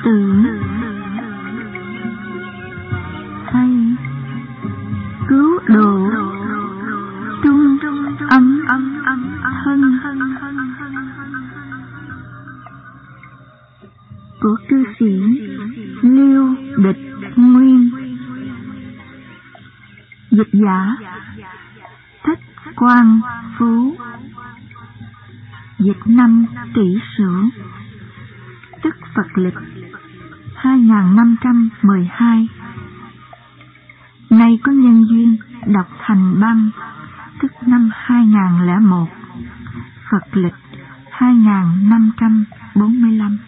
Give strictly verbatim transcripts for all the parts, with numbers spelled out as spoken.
tử hay cứu độ trung ấm thân của cư sĩ Liêu Địch Nguyên. Dịch giả Thích Quang Phú. Dịch năm Kỷ Sửu, tức Phật lịch hai nghìn năm trăm mười hai. Nay có nhân duyên đọc thành băng, tức năm hai nghìn lẻ một, Phật lịch hai nghìn năm trăm bốn mươi lăm.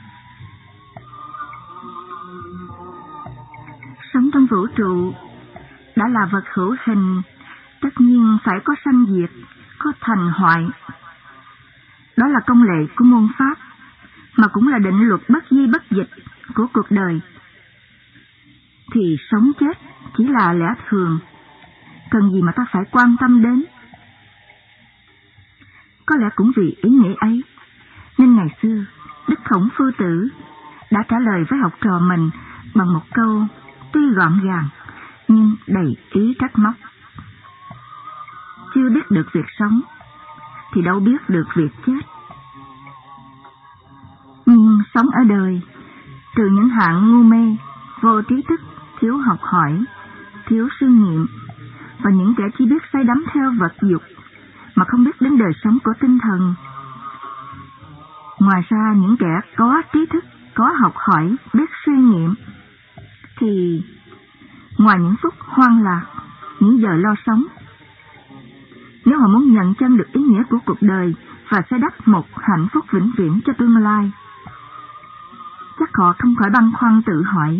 Sống trong vũ trụ đã là vật hữu hình, tất nhiên phải có sanh diệt, có thành hoại. Đó là công lệ của môn pháp, mà cũng là định luật bất di bất dịch của cuộc đời. Thì sống chết chỉ là lẽ thường, cần gì mà ta phải quan tâm đến. Có lẽ cũng vì ý nghĩa ấy, nên ngày xưa Đức Khổng Phu Tử đã trả lời với học trò mình bằng một câu tuy gọn gàng nhưng đầy ý trách móc. Chưa biết được việc sống thì đâu biết được việc chết. Nhưng sống ở đời, trừ những hạng ngu mê, vô trí thức, thiếu học hỏi, thiếu sư nghiệm, và những kẻ chỉ biết say đắm theo vật dục mà không biết đến đời sống của tinh thần. Ngoài ra, những kẻ có trí thức, có học hỏi, biết suy nghiệm, thì ngoài những phút hoang lạc, những giờ lo sống, nếu họ muốn nhận chân được ý nghĩa của cuộc đời và xây đắp một hạnh phúc vĩnh viễn cho tương lai, chắc họ không khỏi băn khoăn tự hỏi: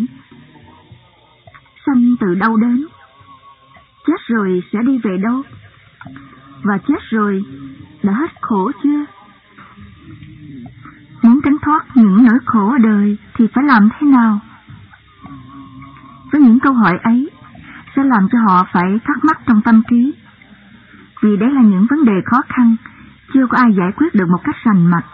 sanh từ đâu đến? Chết rồi sẽ đi về đâu? Và chết rồi đã hết khổ chưa? Muốn tránh thoát những nỗi khổ ở đời thì phải làm thế nào? Với những câu hỏi ấy sẽ làm cho họ phải thắc mắc trong tâm trí, vì đấy là những vấn đề khó khăn, chưa có ai giải quyết được một cách rành mạch.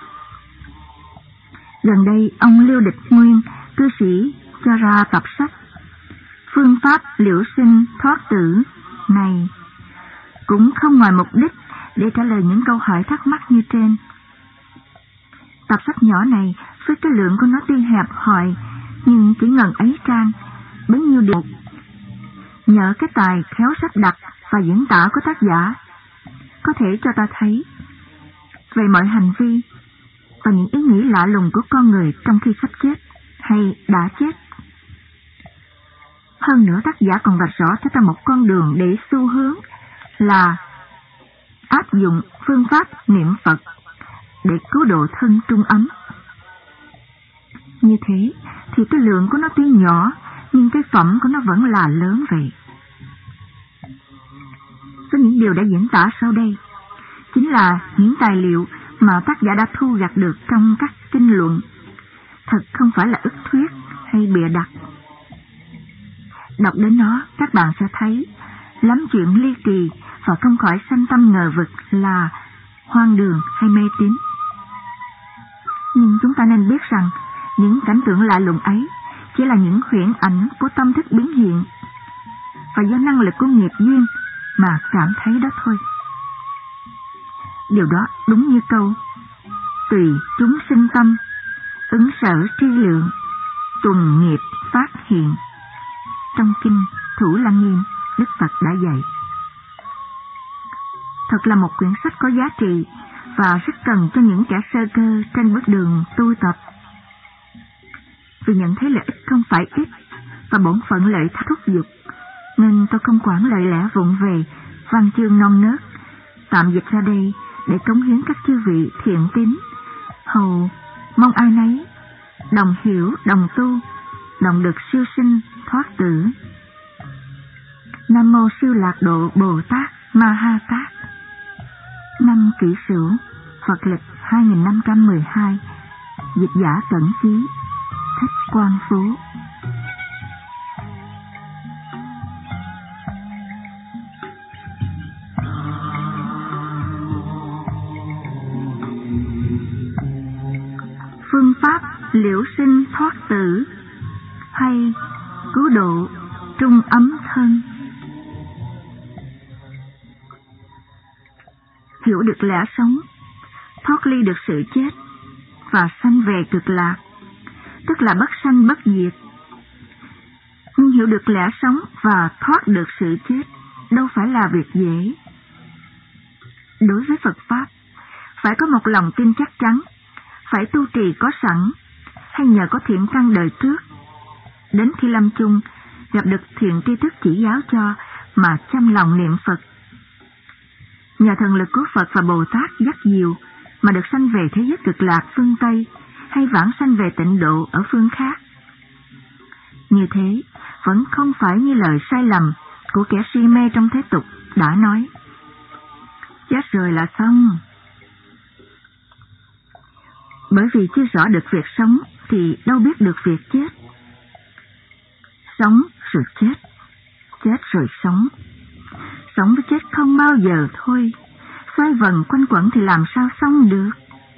Gần đây, ông Liêu Địch Nguyên, cư sĩ, cho ra tập sách Phương pháp liễu sinh thoát tử này, cũng không ngoài mục đích để trả lời những câu hỏi thắc mắc như trên. Tập sách nhỏ này, với cái lượng của nó tuy hẹp hòi, nhưng chỉ ngần ấy trang, bấy nhiêu điều. Nhờ cái tài khéo sắp đặt và diễn tả của tác giả, có thể cho ta thấy về mọi hành vi và những ý nghĩ lạ lùng của con người trong khi sắp chết hay đã chết. Hơn nữa, tác giả còn vạch rõ cho ta một con đường để xu hướng là áp dụng phương pháp niệm Phật để cứu độ thân trung ấm. Như thế thì cái lượng của nó tuy nhỏ, nhưng cái phẩm của nó vẫn là lớn vậy. Số những điều đã diễn tả sau đây chính là những tài liệu mà tác giả đã thu gặt được trong các kinh luận, thật không phải là ức thuyết hay bịa đặt. Đọc đến nó, các bạn sẽ thấy lắm chuyện ly kỳ và không khỏi sanh tâm ngờ vực là hoang đường hay mê tín. Nhưng chúng ta nên biết rằng những cảnh tượng lạ lùng ấy chỉ là những huyễn ảnh của tâm thức biến hiện, và do năng lực của nghiệp duyên mà cảm thấy đó thôi. Điều đó đúng như câu tùy chúng sinh tâm, ứng sở tri lượng, tuần nghiệp phát hiện trong kinh Thủ Lăng Nghiêm Đức Phật đã dạy. Thật là một quyển sách có giá trị và rất cần cho những kẻ sơ cơ trên bước đường tu tập. Vì nhận thấy lợi ích không phải ít và bổn phận lợi thúc dục, nên tôi không quản lời lẽ vụng về, văn chương non nớt, tạm dịch ra đây để cống hiến các chư vị thiện tín, hầu mong ai nấy đồng hiểu, đồng tu, đồng được siêu sinh thoát tử. Nam mô Siêu Lạc Độ Bồ Tát Ma Ha Tát. Năm Kỷ Sửu, Phật lịch hai nghìn năm trăm mười hai. Dịch giả Cẩn Chí, Thích Quang Phú. Phương pháp liễu sinh thoát tử, hay cứu độ trung ấm thân. Hiểu được lẽ sống, thoát ly được sự chết và sanh về cực lạc, tức là bất sanh bất diệt. Nhưng hiểu được lẽ sống và thoát được sự chết đâu phải là việc dễ. Đối với Phật Pháp, phải có một lòng tin chắc chắn, phải tu trì có sẵn, hay nhờ có thiện căn đời trước, đến khi lâm chung gặp được thiện tri thức chỉ giáo cho mà chăm lòng niệm Phật. Nhờ thần lực của Phật và Bồ Tát dắt dìu mà được sanh về thế giới cực lạc phương Tây, hay vãng sanh về tịnh độ ở phương khác. Như thế vẫn không phải như lời sai lầm của kẻ si mê trong thế tục đã nói: chết rồi là xong. Bởi vì chưa rõ được việc sống thì đâu biết được việc chết. Sống rồi chết, chết rồi sống. Sống với chết không bao giờ thôi, xoay vần quanh quẩn thì làm sao xong được.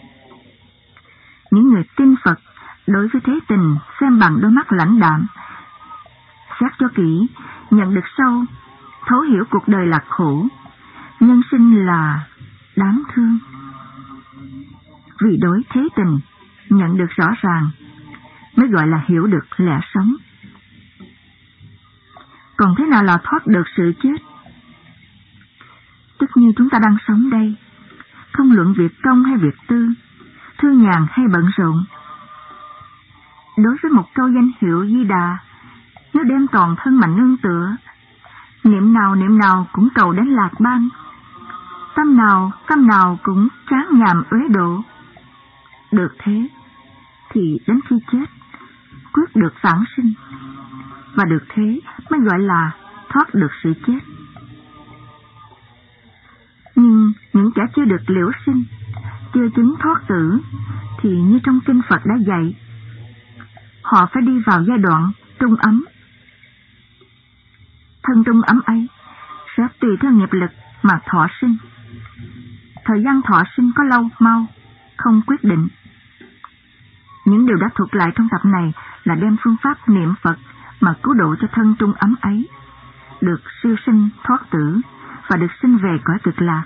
Những người tin Phật đối với thế tình xem bằng đôi mắt lãnh đạm, xét cho kỹ, nhận được sâu, thấu hiểu cuộc đời là khổ, nhân sinh là đáng thương. Vì đối thế tình nhận được rõ ràng mới gọi là hiểu được lẽ sống. Còn thế nào là thoát được sự chết? Tức như chúng ta đang sống đây, không luận việc công hay việc tư, thư nhàn hay bận rộn. Đối với một câu danh hiệu Di Đà, nếu đem toàn thân mà nương tựa, niệm nào niệm nào cũng cầu đến lạc bang, tâm nào tâm nào cũng chán nhàm uế độ. Được thế thì đến khi chết quyết được vãng sinh, và được thế mới gọi là thoát được sự chết. Nhưng những kẻ chưa được liễu sinh, chưa chứng thoát tử, thì như trong kinh Phật đã dạy, họ phải đi vào giai đoạn trung ấm. Thân trung ấm ấy sẽ tùy theo nghiệp lực mà thọ sinh. Thời gian thọ sinh có lâu mau không quyết định. Những điều đã thuộc lại trong tập này là đem phương pháp niệm Phật mà cứu độ cho thân trung ấm ấy, được siêu sinh thoát tử và được sinh về cõi cực lạc.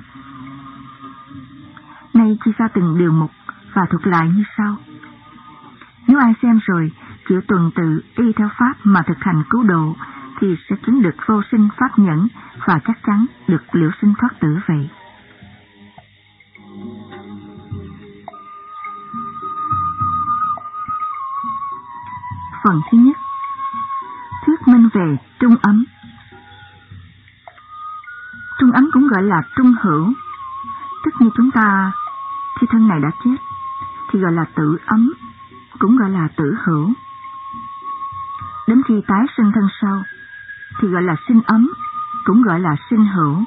Nay chia ra từng điều mục và thuộc lại như sau. Nếu ai xem rồi chịu tuần tự y theo pháp mà thực hành cứu độ thì sẽ chứng được vô sinh pháp nhẫn và chắc chắn được liễu sinh thoát tử vậy. Phần thứ nhất, thuyết minh về trung ấm. Trung ấm cũng gọi là trung hữu, tức như chúng ta khi thân này đã chết thì gọi là tử ấm, cũng gọi là tử hữu. Đến khi tái sinh thân sau thì gọi là sinh ấm, cũng gọi là sinh hữu.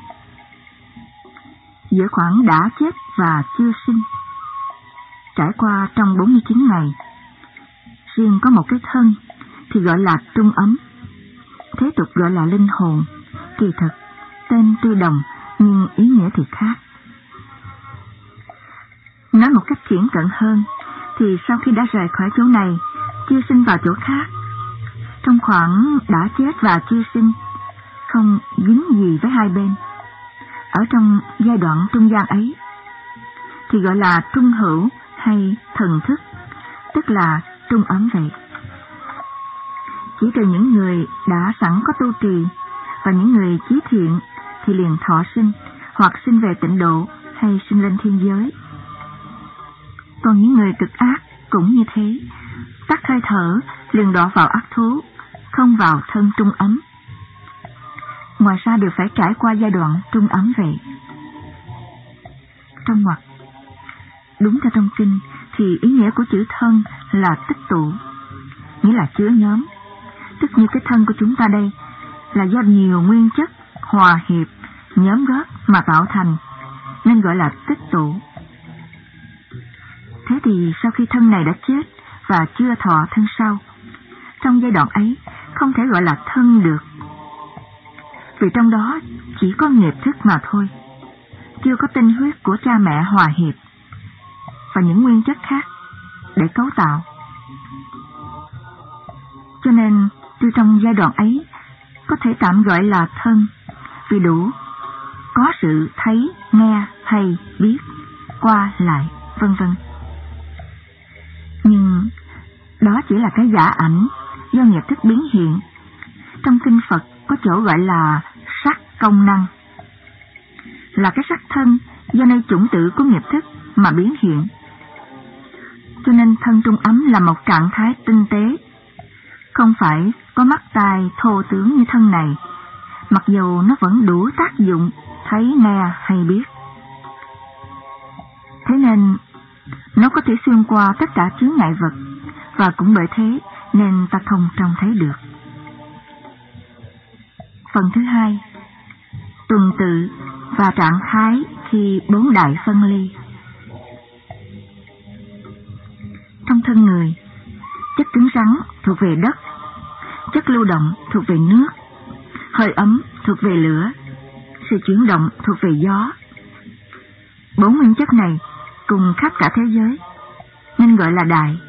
Giữa khoảng đã chết và chưa sinh, trải qua trong bốn mươi chín ngày, riêng có một cái thân thì gọi là trung ấm, thế tục gọi là linh hồn. Kỳ thực tên tuy đồng nhưng ý nghĩa thì khác. Nói một cách thiển cận hơn thì sau khi đã rời khỏi chỗ này, chưa sinh vào chỗ khác, trong khoảng đã chết và chưa sinh, không dính gì với hai bên, ở trong giai đoạn trung gian ấy thì gọi là trung hữu hay thần thức, tức là trung ấm vậy. Chỉ trừ những người đã sẵn có tu trì và những người chí thiện thì liền thọ sinh hoặc sinh về tịnh độ hay sinh lên thiên giới. Còn những người cực ác cũng như thế, tắt hơi thở liền đọa vào ác thú, không vào thân trung ấm. Ngoài ra đều phải trải qua giai đoạn trung ấm vậy. Trong ngoặc, đúng theo trong kinh thì ý nghĩa của chữ thân là tích tụ, nghĩa là chứa nhóm. Tức như cái thân của chúng ta đây là do nhiều nguyên chất hòa hiệp, nhóm góp mà tạo thành, nên gọi là tích tụ. Thế thì sau khi thân này đã chết và chưa thọ thân sau, trong giai đoạn ấy không thể gọi là thân được, vì trong đó chỉ có nghiệp thức mà thôi, chưa có tinh huyết của cha mẹ hòa hiệp và những nguyên chất khác để cấu tạo. như trong giai đoạn ấy có thể tạm gọi là thân, vì đủ có sự thấy, nghe, hay, biết, qua lại, vân vân. Nhưng đó chỉ là cái giả ảnh do nghiệp thức biến hiện. Trong kinh Phật có chỗ gọi là sắc công năng, là cái sắc thân do nơi chủng tử của nghiệp thức mà biến hiện. Cho nên thân trung ấm là một trạng thái tinh tế, không phải có mắt tai thô tướng như thân này, mặc dù nó vẫn đủ tác dụng thấy, nghe hay biết. Thế nên nó có thể xuyên qua tất cả chướng ngại vật, và cũng bởi thế nên ta không trông thấy được. Phần thứ hai, tuần tự và trạng thái khi bốn đại phân ly. Trong thân người, chất cứng rắn thuộc về đất, chất lưu động thuộc về nước, hơi ấm thuộc về lửa, sự chuyển động thuộc về gió. Bốn nguyên chất này cùng khắp cả thế giới nên gọi là đại.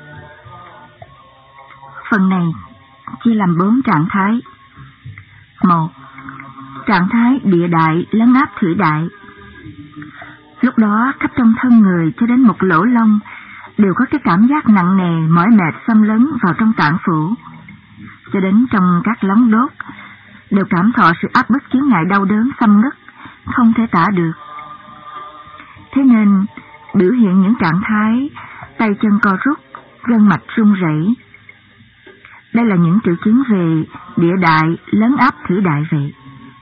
Phần này chia làm bốn trạng thái. Một, trạng thái địa đại lấn áp thủy đại. Lúc đó khắp trong thân người cho đến một lỗ lông đều có cái cảm giác nặng nề, mỏi mệt xâm lấn vào trong tạng phủ, cho đến trong các lóng đốt đều cảm thọ sự áp bức chướng ngại đau đớn xâm ngất, không thể tả được. Thế nên biểu hiện những trạng thái tay chân co rút, gân mạch run rẩy. Đây là những triệu chứng về địa đại lấn áp thủy đại vậy.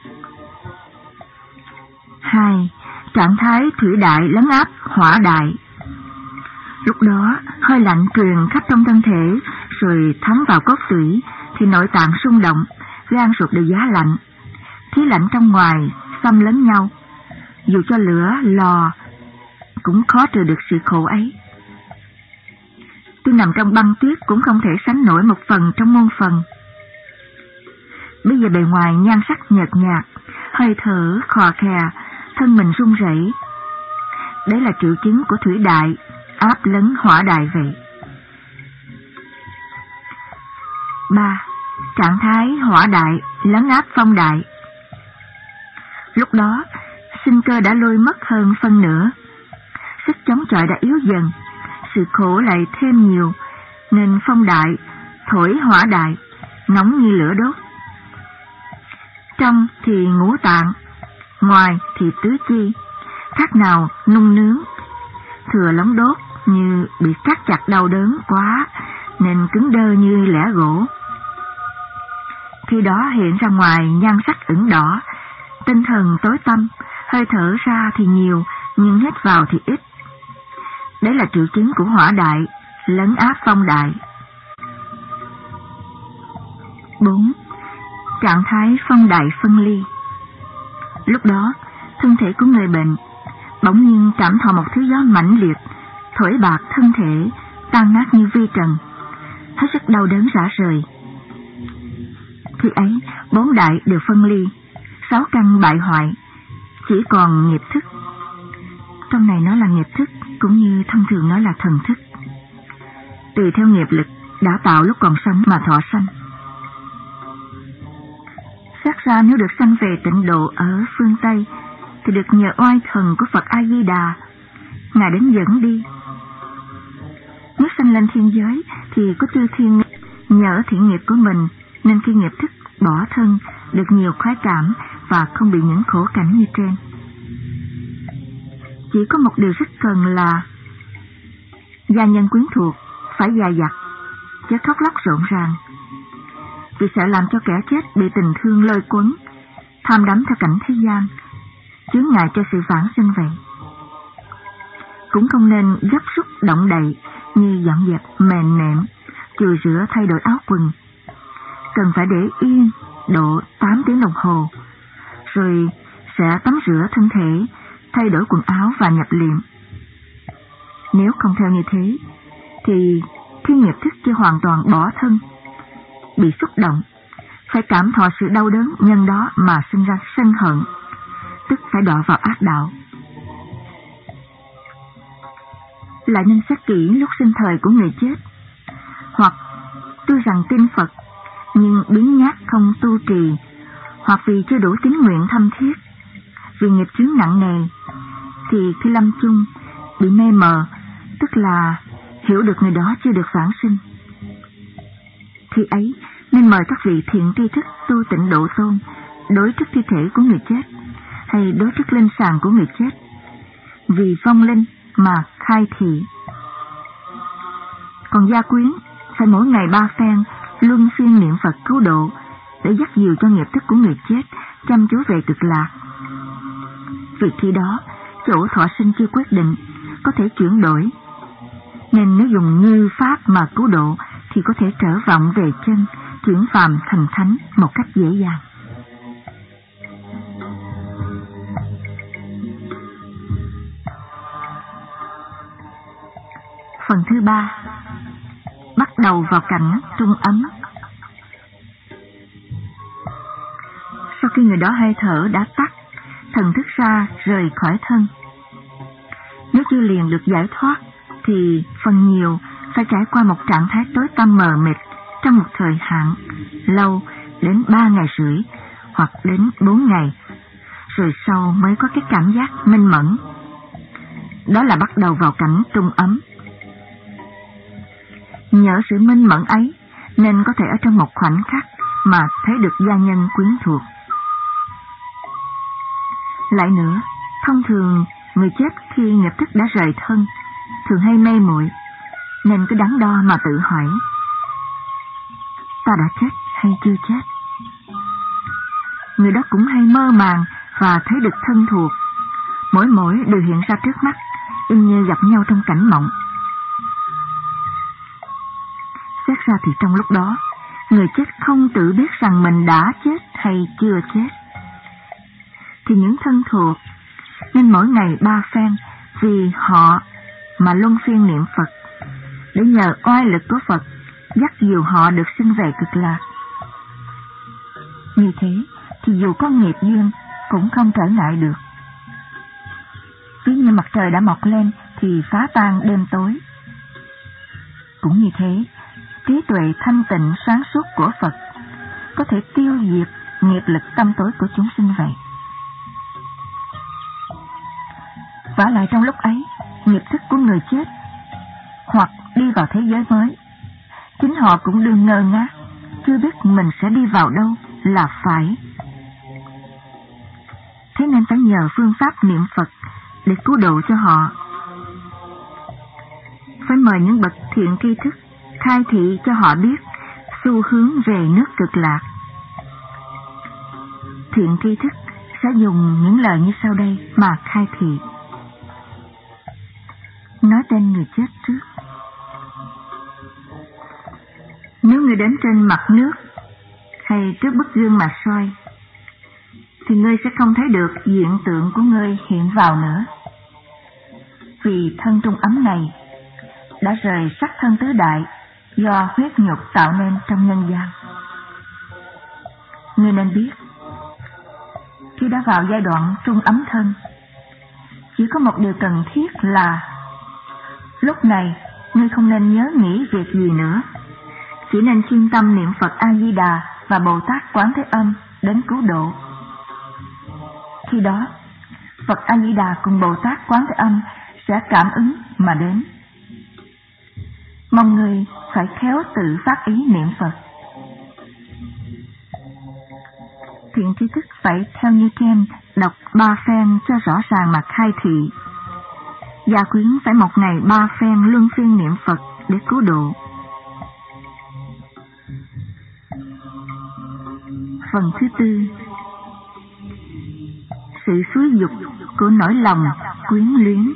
Hai, trạng thái thủy đại lấn áp hỏa đại. Lúc đó hơi lạnh truyền khắp trong thân thể, rồi thấm vào cốt tủy, thì nội tạng rung động, gan ruột đều giá lạnh, khí lạnh trong ngoài xâm lấn nhau. Dù cho lửa lò cũng khó trừ được sự khổ ấy. Tôi nằm trong băng tuyết cũng không thể sánh nổi một phần trong muôn phần. Bây giờ bề ngoài nhan sắc nhợt nhạt, hơi thở khò khè, thân mình run rẩy. Đấy là triệu chứng của thủy đại áp lấn hỏa đại vậy. Ba, trạng thái hỏa đại lấn áp phong đại. Lúc đó sinh cơ đã lôi mất hơn phân nửa, sức chống chọi đã yếu dần, sự khổ lại thêm nhiều, nên phong đại thổi hỏa đại, nóng như lửa đốt. Trong thì ngũ tạng, ngoài thì tứ chi, khác nào nung nướng, thừa lóng đốt như bị cắt chặt đau đớn quá nên cứng đơ như lẻ gỗ. Khi đó hiện ra ngoài nhan sắc ửng đỏ, tinh thần tối tăm, hơi thở ra thì nhiều nhưng hít vào thì ít. Đấy là triệu chứng của hỏa đại lấn áp phong đại. Bốn, trạng thái phong đại phân ly. Lúc đó thân thể của người bệnh bỗng nhiên cảm thọ một thứ gió mãnh liệt thổi bạc thân thể, tan nát như vi trần, hết sức đau đớn rã rời. Khi ấy bốn đại đều phân ly, sáu căn bại hoại, chỉ còn nghiệp thức. Trong này nó là nghiệp thức, cũng như thông thường nó là thần thức, tùy theo nghiệp lực đã tạo lúc còn sống mà thọ sanh. Xét ra nếu được sanh về tịnh độ ở phương Tây thì được nhờ oai thần của Phật A Di Đà, Ngài đến dẫn đi. Nếu sanh lên thiên giới thì có chư thiên nhờ thiện nghiệp của mình, nên khi nghiệp thức bỏ thân được nhiều khoái cảm và không bị những khổ cảnh như trên. Chỉ có một điều rất cần là gia nhân quyến thuộc phải dè dặt, chứ khóc lóc rộn ràng, vì sợ làm cho kẻ chết bị tình thương lôi cuốn, tham đắm theo cảnh thế gian, chướng ngại cho sự vãng sinh vậy. Cũng không nên gấp rút động đậy như dọn dẹp mền nệm, chùi rửa thay đổi áo quần. Cần phải để yên độ tám tiếng đồng hồ, rồi sẽ tắm rửa thân thể, thay đổi quần áo và nhập liệm. Nếu không theo như thế, thì khi nghiệp thức chưa hoàn toàn bỏ thân, bị xúc động, phải cảm thọ sự đau đớn nhân đó mà sinh ra sân hận, tức phải đọa vào ác đạo. Lại nên xét kỹ lúc sinh thời của người chết, hoặc tuy rằng tin Phật nhưng biến nhát không tu trì, hoặc vì chưa đủ tín nguyện thâm thiết, vì nghiệp chướng nặng nề, thì khi lâm chung bị mê mờ, tức là hiểu được người đó chưa được vãng sinh. Khi ấy nên mời các vị thiện tri thức tu tịnh độ tôn đối trước thi thể của người chết, hay đối trước linh sàng của người chết, vì vong linh mà khai thị. Còn gia quyến phải mỗi ngày ba phen luân phiên niệm Phật cứu độ để dắt dìu cho nghiệp thức của người chết chăm chú về cực lạc. Vì khi đó chỗ thọ sinh chưa quyết định, có thể chuyển đổi, nên nếu dùng như pháp mà cứu độ thì có thể trở vọng về chân, chuyển phàm thành thánh một cách dễ dàng. Phần thứ ba, bắt đầu vào cảnh trung ấm. Sau khi người đó hơi thở đã tắt, thần thức ra rời khỏi thân, nếu chưa liền được giải thoát thì phần nhiều phải trải qua một trạng thái tối tăm mờ mịt trong một thời hạn lâu đến ba ngày rưỡi hoặc đến bốn ngày, rồi sau mới có cái cảm giác minh mẫn. Đó là bắt đầu vào cảnh trung ấm. Nhờ sự minh mẫn ấy nên có thể ở trong một khoảnh khắc mà thấy được gia nhân quyến thuộc. Lại nữa, thông thường người chết khi nghiệp thức đã rời thân thường hay mê muội, nên cứ đắn đo mà tự hỏi: ta đã chết hay chưa chết? Người đó cũng hay mơ màng và thấy được thân thuộc, mỗi mỗi đều hiện ra trước mắt, y như gặp nhau trong cảnh mộng. Xét ra thì trong lúc đó, người chết không tự biết rằng mình đã chết hay chưa chết. Thì những thân thuộc nên mỗi ngày ba phen vì họ mà luân phiên niệm Phật, để nhờ oai lực của Phật dắt dìu họ được sinh về cực lạc. Như thế thì dù có nghiệp duyên cũng không trở ngại được. Ví như mặt trời đã mọc lên thì phá tan đêm tối. Cũng như thế, trí tuệ thanh tịnh sáng suốt của Phật có thể tiêu diệt nghiệp lực tâm tối của chúng sinh vậy. Vả lại trong lúc ấy, nghiệp thức của người chết hoặc đi vào thế giới mới, chính họ cũng đương ngơ ngác, chưa biết mình sẽ đi vào đâu là phải. Thế nên phải nhờ phương pháp niệm Phật để cứu độ cho họ. Phải mời những bậc thiện tri thức khai thị cho họ biết xu hướng về nước cực lạc. Thiện tri thức sẽ dùng những lời như sau đây mà khai thị. Nói tên người chết trước. Nếu người đến trên mặt nước hay trước bức gương mà soi, thì ngươi sẽ không thấy được diện tượng của ngươi hiện vào nữa. Vì thân trung ấm này đã rời sắc thân tứ đại do huyết nhục tạo nên trong nhân gian. Ngươi nên biết, khi đã vào giai đoạn trung ấm thân, chỉ có một điều cần thiết là lúc này ngươi không nên nhớ nghĩ việc gì nữa, chỉ nên chuyên tâm niệm Phật A Di Đà và Bồ Tát Quán Thế Âm đến cứu độ. Khi đó, Phật A Di Đà cùng Bồ Tát Quán Thế Âm sẽ cảm ứng mà đến. Mong người phải khéo tự phát ý niệm Phật. Thiện tri thức phải theo như trên đọc ba phen cho rõ ràng mà khai thị. Gia quyến phải một ngày ba phen luân phiên niệm Phật để cứu độ. Phần thứ tư, sự xúi dục của nỗi lòng quyến luyến.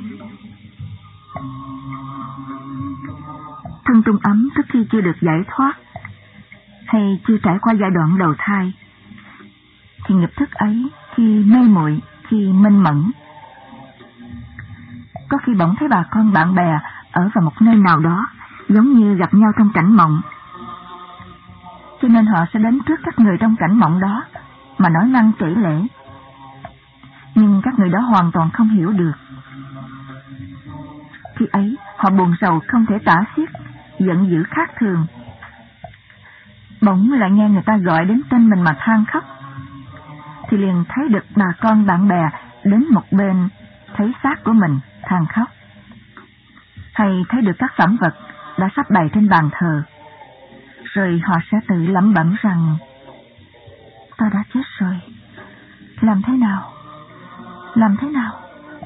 Thân trung ấm trước khi chưa được giải thoát hay chưa trải qua giai đoạn đầu thai, thì nghiệp thức ấy khi mê muội, khi minh mẫn, có khi bỗng thấy bà con bạn bè ở vào một nơi nào đó giống như gặp nhau trong cảnh mộng, cho nên họ sẽ đến trước các người trong cảnh mộng đó mà nói năng trễ lễ, nhưng các người đó hoàn toàn không hiểu được. Khi ấy họ buồn rầu không thể tả xiết, giận dữ khác thường. bỗng lại nghe người ta gọi đến tên mình mà than khóc, thì liền thấy được bà con bạn bè đến một bên thấy xác của mình than khóc, hay thấy được các phẩm vật đã sắp bày trên bàn thờ, rồi họ sẽ tự lẩm bẩm rằng ta đã chết rồi, làm thế nào, làm thế nào.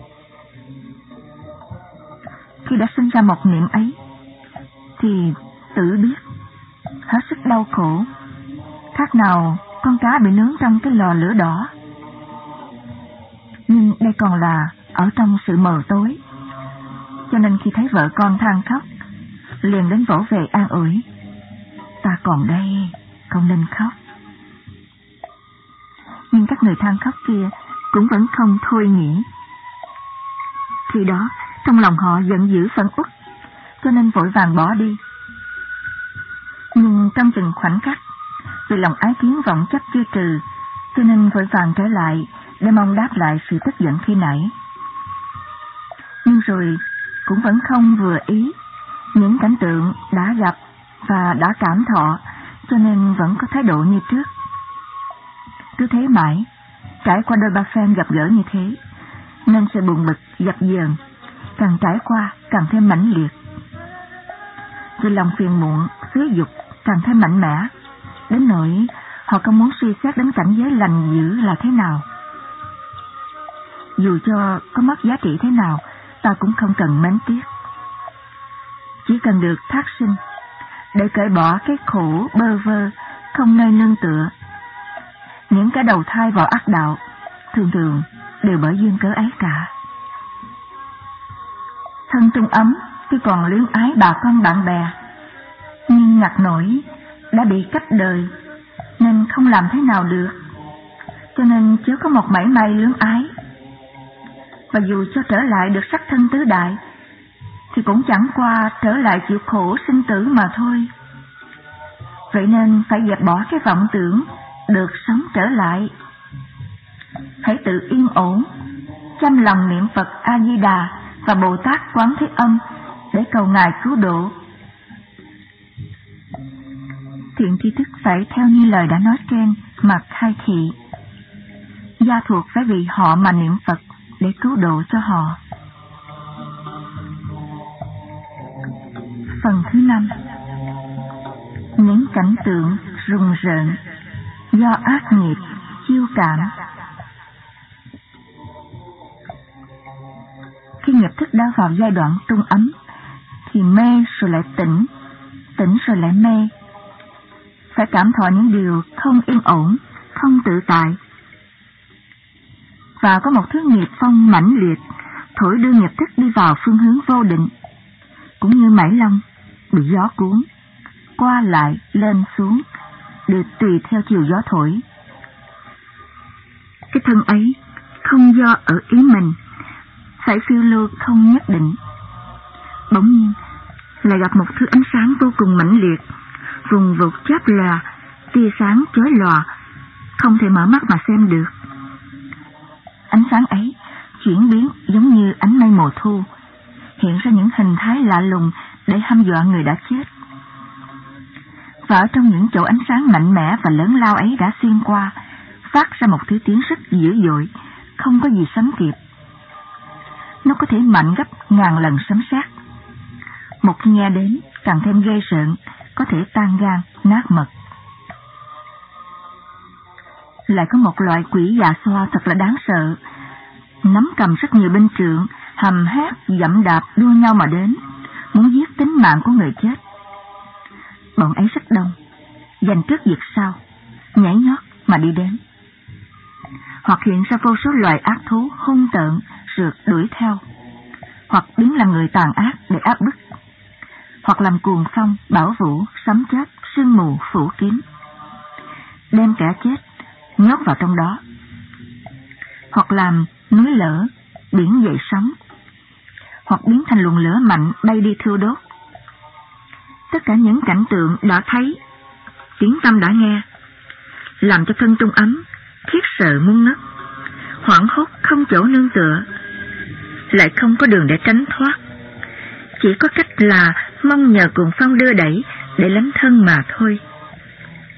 Khi đã sinh ra một niệm ấy thì tự biết hết sức đau khổ, khác nào con cá bị nướng trong cái lò lửa đỏ. Nhưng đây còn là ở trong sự mờ tối, cho nên khi thấy vợ con than khóc, liền đến vỗ về an ủi: ta còn đây, không nên khóc. Nhưng các người than khóc kia cũng vẫn không thôi nhỉ. Khi đó trong lòng họ giận dữ phẫn uất, cho nên vội vàng bỏ đi. Nhưng trong chừng khoảnh khắc, vì lòng ái kiến vọng chấp chưa trừ, cho nên vội vàng trở lại để mong đáp lại sự tức giận khi nãy. Nhưng rồi cũng vẫn không vừa ý những cảnh tượng đã gặp và đã cảm thọ, cho nên vẫn có thái độ như trước. Cứ thế mãi, trải qua đôi ba phen gặp gỡ như thế, nên sự buồn bực dập dờn càng trải qua càng thêm mãnh liệt. Vì lòng phiền muộn xúi dục càng thêm mạnh mẽ, đến nỗi họ không muốn suy xét đến cảnh giới lành dữ là thế nào. Dù cho có mất giá trị thế nào, ta cũng không cần mến tiếc, chỉ cần được thác sinh để cởi bỏ cái khổ bơ vơ không nơi nương tựa. Những cái đầu thai vào ác đạo thường thường đều bởi duyên cớ ấy cả. Thân Trung Ấm khi còn luyến ái bà con bạn bè, nhưng ngặt nổi đã bị cách đời nên không làm thế nào được, cho nên chưa có một mảy may luyến ái. Và dù cho trở lại được sắc thân tứ đại thì cũng chẳng qua trở lại chịu khổ sinh tử mà thôi. Vậy nên phải dẹp bỏ cái vọng tưởng được sống trở lại. Hãy tự yên ổn, chăm lòng niệm Phật A Di Đà và Bồ Tát Quán Thế Âm để cầu Ngài cứu độ. Thiện tri thức phải theo như lời đã nói trên mà khai thị. Gia thuộc phải vì họ mà niệm Phật để cứu độ cho họ. Phần thứ năm. Những cảnh tượng rùng rợn do ác nghiệp chiêu cảm. Khi nghiệp thức đã vào giai đoạn trung ấm thì mê rồi lại tỉnh, tỉnh rồi lại mê, phải cảm thọ những điều không yên ổn, không tự tại. Và có một thứ nghiệp phong mãnh liệt thổi đưa nghiệp thức đi vào phương hướng vô định, cũng như mảy lông bị gió cuốn, qua lại lên xuống, đều tùy theo chiều gió thổi. Cái thân ấy không do ở ý mình, phải phiêu lưu không nhất định. Bỗng nhiên lại gặp một thứ ánh sáng vô cùng mãnh liệt, vùng vụt chớp lòa, tia sáng chói lòa, không thể mở mắt mà xem được. Ánh sáng ấy chuyển biến giống như ánh mây mùa thu, hiện ra những hình thái lạ lùng để hăm dọa người đã chết. Và ở trong những chỗ ánh sáng mạnh mẽ và lớn lao ấy đã xuyên qua, phát ra một thứ tiếng rất dữ dội, không có gì sánh kịp. Nó có thể mạnh gấp ngàn lần sấm sét. Một khi nghe đến càng thêm ghê rợn, có thể tan gan, nát mật. Lại có một loại quỷ già xoa thật là đáng sợ, nắm cầm rất nhiều binh trượng, hầm hét dẫm đạp đua nhau mà đến, muốn giết tính mạng của người chết. Bọn ấy rất đông, giành trước việc sau, nhảy nhót mà đi đến. Hoặc hiện ra vô số loài ác thú hung tợn rượt đuổi theo, hoặc biến làm người tàn ác để áp bức, hoặc làm cuồng phong, bão vũ, sấm chớp, sương mù phủ kín, đem kẻ chết nhốt vào trong đó, hoặc làm núi lở, biển dậy sóng, hoặc biến thành luồng lửa mạnh bay đi thiêu đốt. Tất cả những cảnh tượng đã thấy, tiếng tâm đã nghe, làm cho thân Trung Ấm khiếp sợ muốn ngất, hoảng hốt không chỗ nương tựa, lại không có đường để tránh thoát, chỉ có cách là mong nhờ cuồng phong đưa đẩy để lánh thân mà thôi.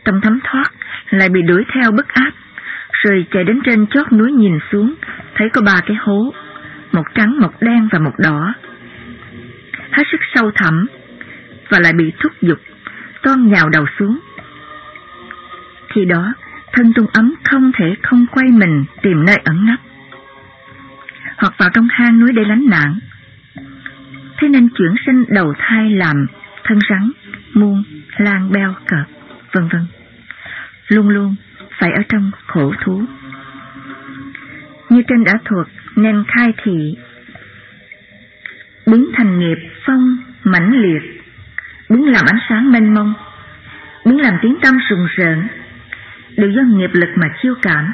trong thấm thoát lại bị đuổi theo bức áp, rồi chạy đến trên chót núi nhìn xuống, thấy có ba cái hố, một trắng, một đen và một đỏ, hết sức sâu thẳm, và lại bị thúc giục toan nhào đầu xuống. Khi đó thân Trung Ấm không thể không quay mình tìm nơi ẩn nấp, hoặc vào trong hang núi để lánh nạn. Thế nên chuyển sinh đầu thai làm thân rắn, muôn, lang, beo, cọp, vân vân, luôn luôn phải ở trong khổ thú. Như trên đã thuật nên khai thị, biến thành nghiệp phong mãnh liệt, biến làm ánh sáng mênh mông, biến làm tiếng tâm rùng rợn, đều do nghiệp lực mà chiêu cảm.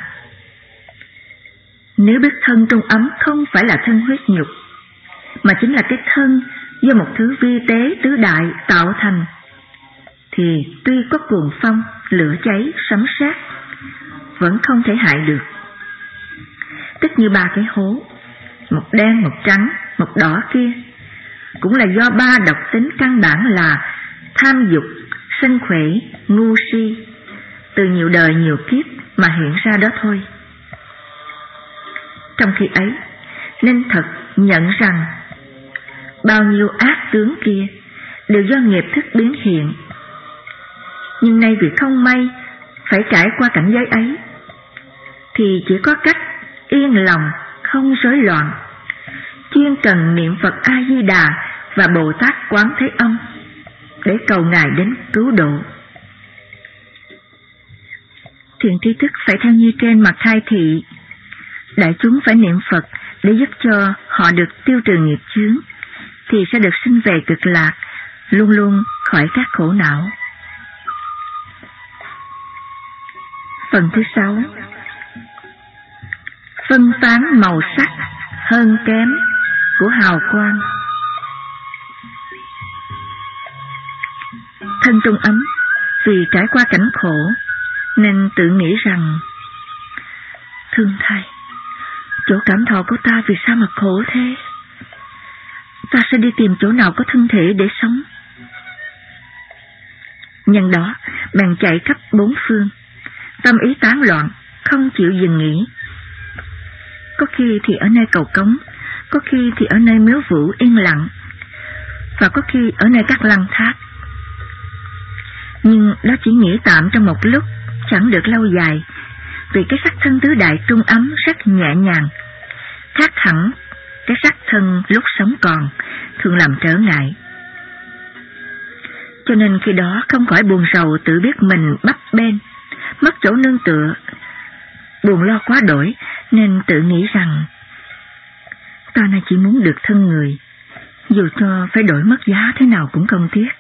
Nếu biết thân Trung Ấm không phải là thân huyết nhục, mà chính là cái thân do một thứ vi tế tứ đại tạo thành, thì tuy có cuồng phong, lửa cháy, sấm sét, vẫn không thể hại được. Tức như ba cái hố, một đen, một trắng, một đỏ kia, cũng là do ba độc tính căn bản là tham dục, sân khỏe, ngu si, từ nhiều đời nhiều kiếp mà hiện ra đó thôi. Trong khi ấy, nên thật nhận rằng bao nhiêu ác tướng kia đều do nghiệp thức biến hiện. Nhưng nay vì không may phải trải qua cảnh giới ấy, thì chỉ có cách yên lòng, không rối loạn, chuyên cần niệm Phật A-di-đà và Bồ Tát Quán Thế Âm để cầu Ngài đến cứu độ. Thiện tri thức phải theo như trên mà khai thị. Đại chúng phải niệm Phật để giúp cho họ được tiêu trừ nghiệp chướng, thì sẽ được sinh về cực lạc, luôn luôn khỏi các khổ não. Phần thứ sáu, phân tán màu sắc hơn kém của hào quang. Thân Trung Ấm vì trải qua cảnh khổ nên tự nghĩ rằng, thương thay, chỗ cảm thọ của ta vì sao mà khổ thế? Ta sẽ đi tìm chỗ nào có thân thể để sống. Nhân đó bèn chạy khắp bốn phương, tâm ý tán loạn, không chịu dừng nghỉ. Có khi thì ở nơi cầu cống, có khi thì ở nơi miếu vũ yên lặng, và có khi ở nơi các lăng thác. Nhưng đó chỉ nghĩ tạm trong một lúc, chẳng được lâu dài, vì cái sắc thân tứ đại Trung Ấm rất nhẹ nhàng, khác hẳn cái sắc thân lúc sống còn, thường làm trở ngại. Cho nên khi đó không khỏi buồn rầu, tự biết mình bấp bênh, mất chỗ nương tựa, buồn lo quá đổi, nên tự nghĩ rằng ta này chỉ muốn được thân người, dù cho phải đổi mất giá thế nào cũng không tiếc.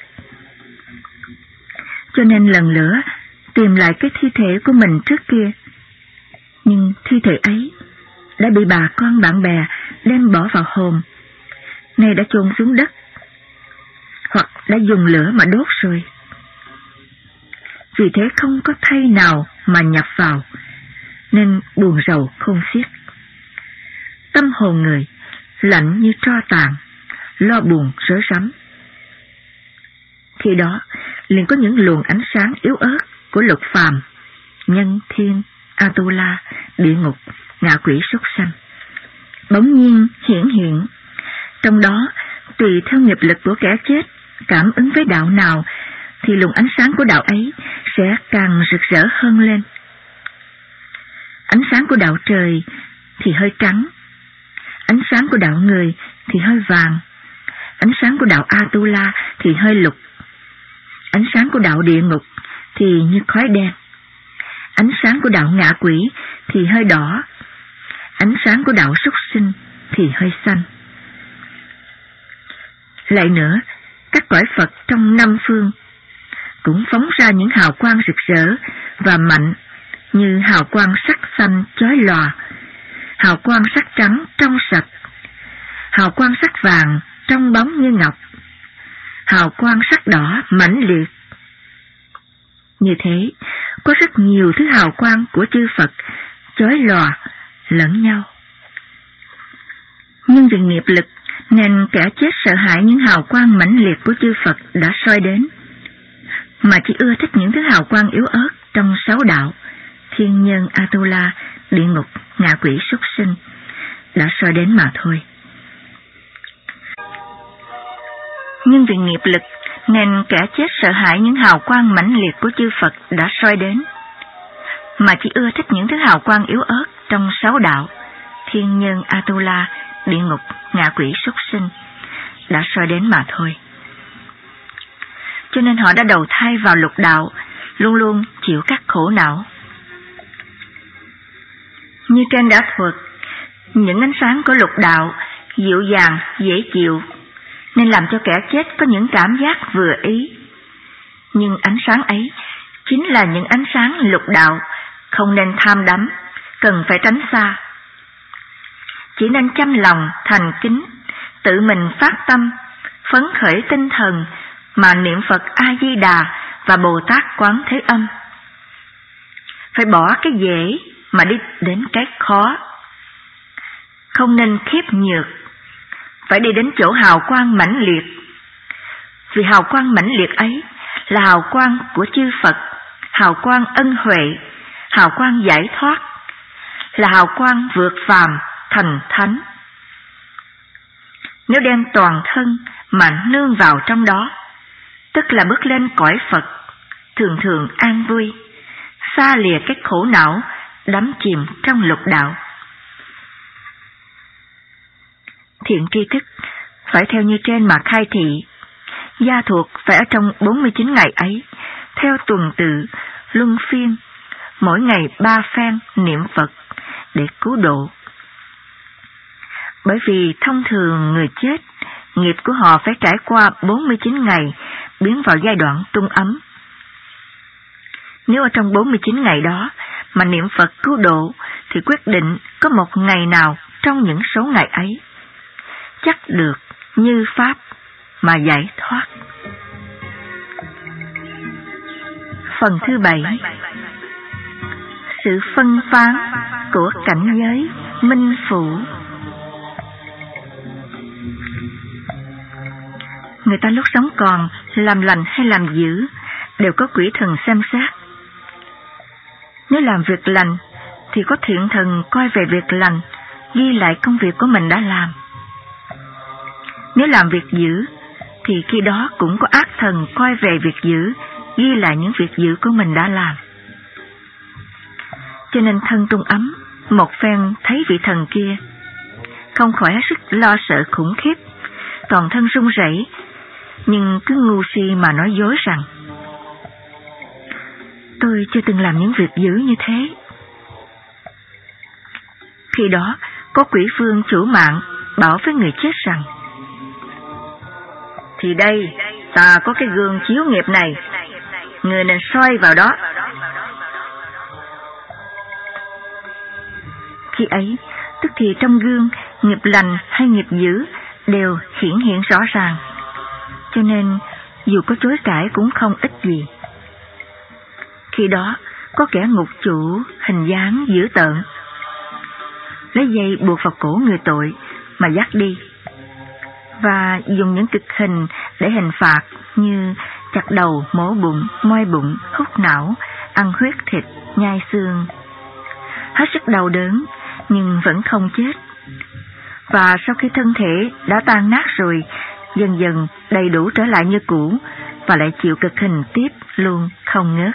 Cho nên lần nữa tìm lại cái thi thể của mình trước kia, nhưng thi thể ấy đã bị bà con bạn bè đem bỏ vào hòm, nay đã chôn xuống đất, hoặc đã dùng lửa mà đốt rồi. Vì thế không có thây nào mà nhập vào, nên buồn rầu khôn xiết. Tâm hồn người lạnh như tro tàn, lo buồn rối rắm. Khi đó liền có những luồng ánh sáng yếu ớt của lục phàm, nhân thiên, Atula, địa ngục, ngạ quỷ súc sanh bỗng nhiên hiển hiện. Trong đó tùy theo nghiệp lực của kẻ chết cảm ứng với đạo nào, thì luồng ánh sáng của đạo ấy sẽ càng rực rỡ hơn lên. Ánh sáng của đạo trời thì hơi trắng, ánh sáng của đạo người thì hơi vàng, ánh sáng của đạo Atula thì hơi lục, ánh sáng của đạo địa ngục thì như khói đen, ánh sáng của đạo ngạ quỷ thì hơi đỏ, ánh sáng của đạo súc sinh thì hơi xanh. Lại nữa, các cõi Phật trong năm phương cũng phóng ra những hào quang rực rỡ và mạnh, như hào quang sắc xanh chói lòa, hào quang sắc trắng trong sạch, hào quang sắc vàng trong bóng như ngọc, hào quang sắc đỏ mãnh liệt. Như thế, có rất nhiều thứ hào quang của chư Phật chói lòa lẫn nhau. Nhưng vì nghiệp lực nên kẻ chết sợ hãi những hào quang mãnh liệt của chư Phật đã soi đến. mà chỉ ưa thích những thứ hào quang yếu ớt trong sáu đạo, thiên nhân Atula, địa ngục, ngạ quỷ, súc sinh, đã soi đến mà thôi. Nhưng vì nghiệp lực nên kẻ chết sợ hãi những hào quang mãnh liệt của chư Phật đã soi đến, mà chỉ ưa thích những thứ hào quang yếu ớt trong sáu đạo, thiên nhân Atula, địa ngục, ngạ quỷ, súc sinh, đã soi đến mà thôi. Cho nên họ đã đầu thai vào lục đạo, luôn luôn chịu các khổ não. Như trên đã thuật, những ánh sáng của lục đạo dịu dàng, dễ chịu, nên làm cho kẻ chết có những cảm giác vừa ý. Nhưng ánh sáng ấy chính là những ánh sáng lục đạo, không nên tham đắm, cần phải tránh xa. Chỉ nên chăm lòng, thành kính, tự mình phát tâm, phấn khởi tinh thần mà niệm Phật A-di-đà và Bồ Tát Quán Thế Âm. Phải bỏ cái dễ mà đi đến cái khó. Không nên khiếp nhược, phải đi đến chỗ hào quang mãnh liệt. Vì hào quang mãnh liệt ấy là hào quang của chư Phật, hào quang ân huệ, hào quang giải thoát, là hào quang vượt phàm thành thánh. Nếu đem toàn thân mà nương vào trong đó, tức là bước lên cõi Phật, thường thường an vui, xa lìa cái khổ não, đắm chìm trong lục đạo. Thiện tri thức phải theo như trên mà khai thị, gia thuộc phải ở trong bốn mươi chín ngày ấy, theo tuần tự, luân phiên, mỗi ngày ba phen niệm Phật để cứu độ. Bởi vì thông thường người chết, nghiệp của họ phải trải qua bốn mươi chín ngày biến vào giai đoạn tung ấm. Nếu ở trong bốn mươi chín ngày đó mà niệm Phật cứu độ, thì quyết định có một ngày nào trong những số ngày ấy chắc được như Pháp mà giải thoát. Phần thứ bảy, sự phân phán của cảnh giới minh phủ. Người ta lúc sống còn làm lành hay làm dữ đều có quỷ thần xem xét. Nếu làm việc lành thì có thiện thần coi về việc lành, ghi lại công việc của mình đã làm. Nếu làm việc dữ thì khi đó cũng có ác thần coi về việc dữ, ghi lại những việc dữ của mình đã làm. Cho nên thân tung ấm, một phen thấy vị thần kia, không khỏi hết sức lo sợ khủng khiếp, toàn thân run rẩy, nhưng cứ ngu si mà nói dối rằng tôi chưa từng làm những việc dữ như thế. Khi đó có quỷ vương chủ mạng bảo với người chết rằng: thì đây ta có cái gương chiếu nghiệp này, người nên soi vào đó. Khi ấy tức thì trong gương, nghiệp lành hay nghiệp dữ đều hiển hiện rõ ràng, cho nên dù có chối cãi cũng không ích gì. Khi đó có kẻ ngục chủ hình dáng dữ tợn, lấy dây buộc vào cổ người tội mà dắt đi, và dùng những cực hình để hình phạt như chặt đầu, mổ bụng, moi bụng, hút não, ăn huyết thịt, nhai xương. Hết sức đau đớn nhưng vẫn không chết, và sau khi thân thể đã tan nát rồi, dần dần đầy đủ trở lại như cũ và lại chịu cực hình tiếp luôn không ngớt.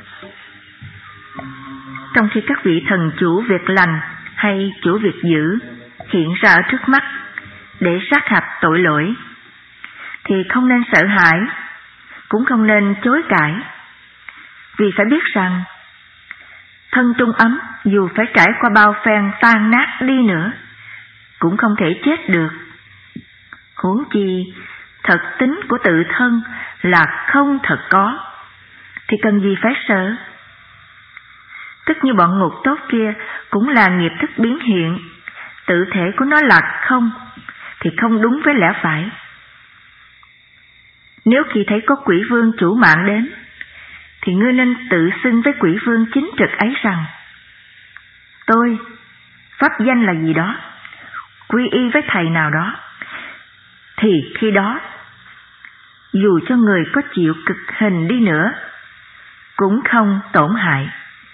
Trong khi các vị thần chủ việc lành hay chủ việc dữ hiện ra ở trước mắt để sát hạch tội lỗi, thì không nên sợ hãi, cũng không nên chối cãi, vì phải biết rằng thân trung ấm dù phải trải qua bao phen tan nát đi nữa cũng không thể chết được. Huống chi thật tính của tự thân là không thật có, thì cần gì phải sợ. Tức như bọn ngục tốt kia cũng là nghiệp thức biến hiện, tự thể của nó là không, thì không đúng với lẽ phải. Nếu khi thấy có quỷ vương chủ mạng đến, thì ngươi nên tự xưng với quỷ vương chính trực ấy rằng: tôi, pháp danh là gì đó, quy y với thầy nào đó. Thì khi đó, dù cho người có chịu cực hình đi nữa, cũng không tổn hại.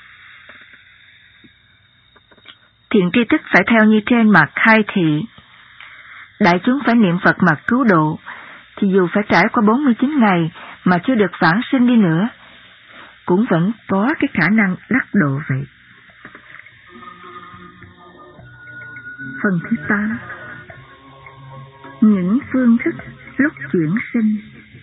Thiện tri thức phải theo như trên mà khai thị. Đại chúng phải niệm Phật mà cứu độ, thì dù phải trải qua bốn mươi chín ngày mà chưa được vãng sinh đi nữa, cũng vẫn có cái khả năng đắc độ vậy. Phần thứ tám. Những phương thức lúc chuyển sinh.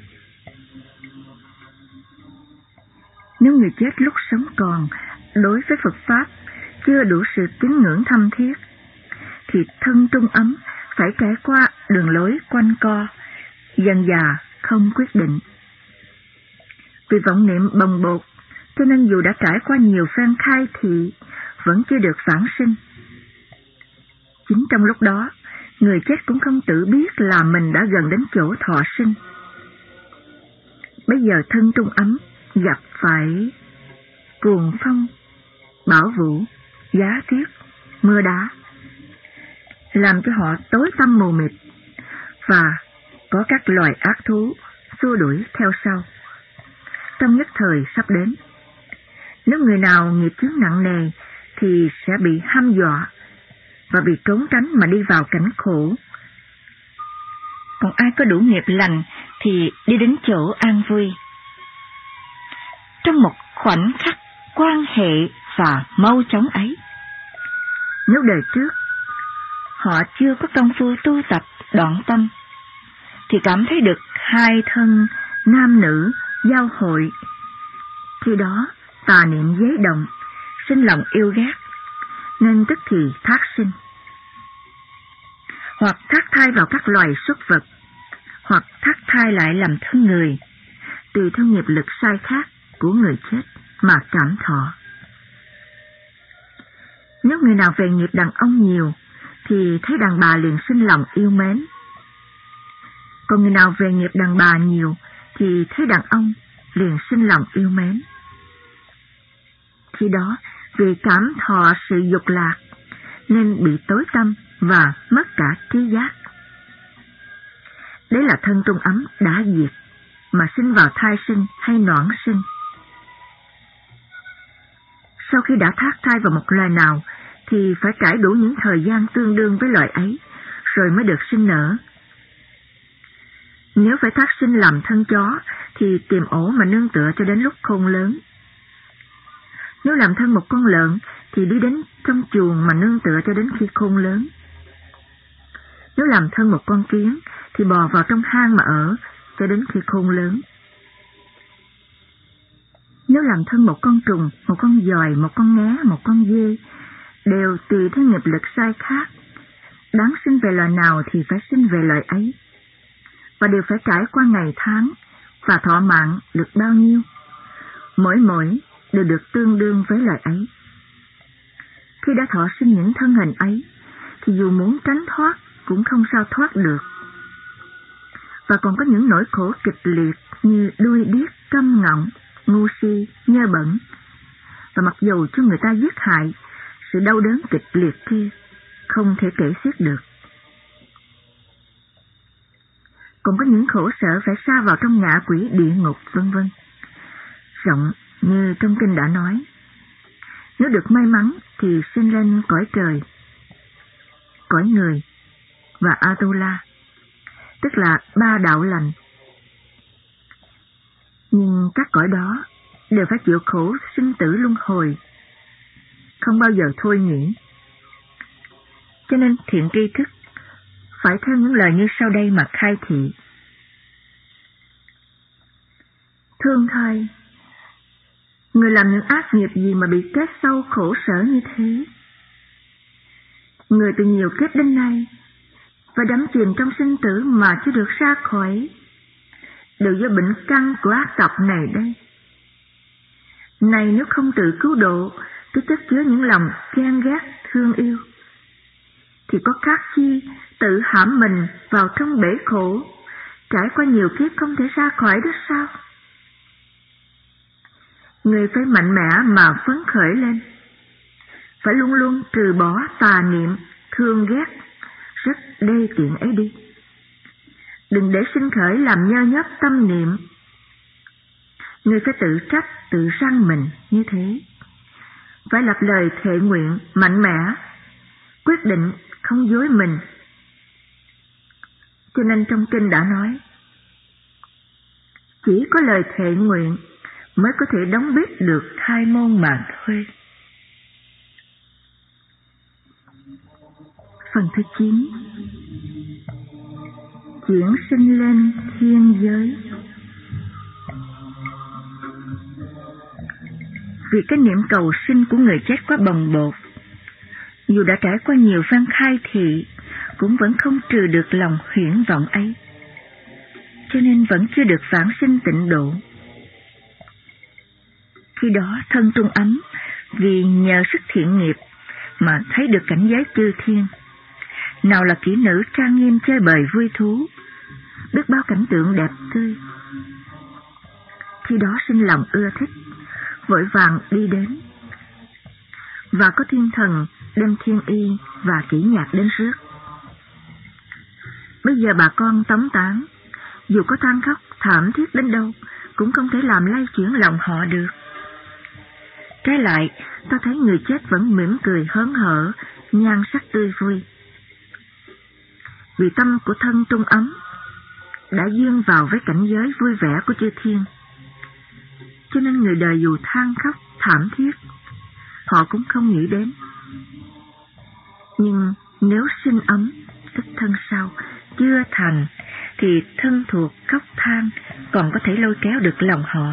Nếu người chết lúc sống còn đối với Phật Pháp chưa đủ sự tín ngưỡng thâm thiết, thì thân trung ấm phải trải qua đường lối quanh co, dần dà không quyết định. Vì vọng niệm bồng bột, cho nên dù đã trải qua nhiều phen khai thị, vẫn chưa được vãng sinh. Chính trong lúc đó, người chết cũng không tự biết là mình đã gần đến chỗ thọ sinh. Bây giờ thân trung ấm gặp phải cuồng phong, bão vũ, giá tuyết, mưa đá, làm cho họ tối tăm mù mịt, và có các loài ác thú xua đuổi theo sau. Trong nhất thời sắp đến, nếu người nào nghiệp chướng nặng nề thì sẽ bị hăm dọa và bị trốn tránh mà đi vào cảnh khổ. Còn ai có đủ nghiệp lành thì đi đến chỗ an vui. Trong một khoảnh khắc quan hệ và mau chóng ấy, nếu đời trước họ chưa có công phu tu tập đoạn tâm, thì cảm thấy được hai thân nam nữ giao hội, khi đó tà niệm giấy động, sinh lòng yêu ghét, nên tức thì thác sinh, hoặc thác thai vào các loài súc vật, hoặc thác thai lại làm thân người, tùy theo nghiệp lực sai khác của người chết mà cảm thọ. Nếu người nào về nghiệp đàn ông nhiều thì thấy đàn bà liền sinh lòng yêu mến. Còn người nào về nghiệp đàn bà nhiều thì thấy đàn ông liền sinh lòng yêu mến. Khi đó vì cảm thọ sự dục lạc nên bị tối tâm và mất cả trí giác. Đấy là thân trung ấm đã diệt mà sinh vào thai sinh hay noãn sinh. Sau khi đã thác thai vào một loài nào thì phải trải đủ những thời gian tương đương với loài ấy rồi mới được sinh nở. Nếu phải thác sinh làm thân chó thì tìm ổ mà nương tựa cho đến lúc khôn lớn. Nếu làm thân một con lợn thì đi đến trong chuồng mà nương tựa cho đến khi khôn lớn. Nếu làm thân một con kiến thì bò vào trong hang mà ở cho đến khi khôn lớn. Nếu làm thân một con trùng, một con giòi, một con nghé, một con dê, đều tùy theo nghiệp lực sai khác, đáng sinh về loài nào thì phải sinh về loài ấy, và đều phải trải qua ngày tháng và thọ mạng được bao nhiêu, mỗi mỗi đều được tương đương với loài ấy. Khi đã thọ sinh những thân hình ấy thì dù muốn tránh thoát cũng không sao thoát được, và còn có những nỗi khổ kịch liệt như đuôi điếc, câm ngọng, ngu si, nhơ bẩn, và mặc dù cho người ta giết hại, sự đau đớn kịch liệt kia không thể kể xiết được. Còn có những khổ sở phải sa vào trong ngạ quỷ địa ngục vân vân. Rộng như trong kinh đã nói, nếu được may mắn thì sinh lên cõi trời, cõi người và Atula, tức là ba đạo lành. Nhưng các cõi đó đều phải chịu khổ sinh tử luân hồi, không bao giờ thôi nghỉ. Cho nên thiện tri thức phải theo những lời như sau đây mà khai thị. Thương thay, người làm những ác nghiệp gì mà bị kết sâu khổ sở như thế? Người từ nhiều kiếp đến nay và đắm chìm trong sinh tử mà chưa được ra khỏi, đều do bệnh căn của ác tộc này đây. Này nếu không tự cứu độ, cứ chất chứa những lòng ghen ghét thương yêu, thì có khác chi tự hãm mình vào trong bể khổ, trải qua nhiều kiếp không thể ra khỏi đó sao? Người phải mạnh mẽ mà phấn khởi lên, phải luôn luôn trừ bỏ tà niệm, thương ghét, rất đê tiện ấy đi. Đừng để sinh khởi làm nhơ nhớp tâm niệm. Ngươi phải tự trách, tự răn mình như thế. Phải lập lời thệ nguyện mạnh mẽ, quyết định không dối mình. Cho nên trong kinh đã nói, chỉ có lời thệ nguyện mới có thể đóng biết được hai môn mà thôi. Phần thứ chín. Chuyển sinh lên thiên giới. Vì cái niệm cầu sinh của người chết quá bồng bột, dù đã trải qua nhiều phen khai thị, cũng vẫn không trừ được lòng huyễn vọng ấy, cho nên vẫn chưa được vãng sinh tịnh độ. Khi đó thân Trung Ấm vì nhờ sức thiện nghiệp mà thấy được cảnh giới chư thiên, nào là kỹ nữ trang nghiêm chơi bời vui thú, biết bao cảnh tượng đẹp tươi. Khi đó sinh lòng ưa thích, vội vàng đi đến, và có thiên thần đem thiên y và kỹ nhạc đến rước. Bây giờ bà con tống tán, dù có than khóc thảm thiết đến đâu cũng không thể làm lay chuyển lòng họ được. Trái lại, ta thấy người chết vẫn mỉm cười hớn hở, nhan sắc tươi vui. Vì tâm của thân Trung Ấm đã duyên vào với cảnh giới vui vẻ của chư thiên, cho nên người đời dù than khóc thảm thiết, họ cũng không nghĩ đến. Nhưng nếu sinh ấm, tức thân sau chưa thành, thì thân thuộc khóc than còn có thể lôi kéo được lòng họ.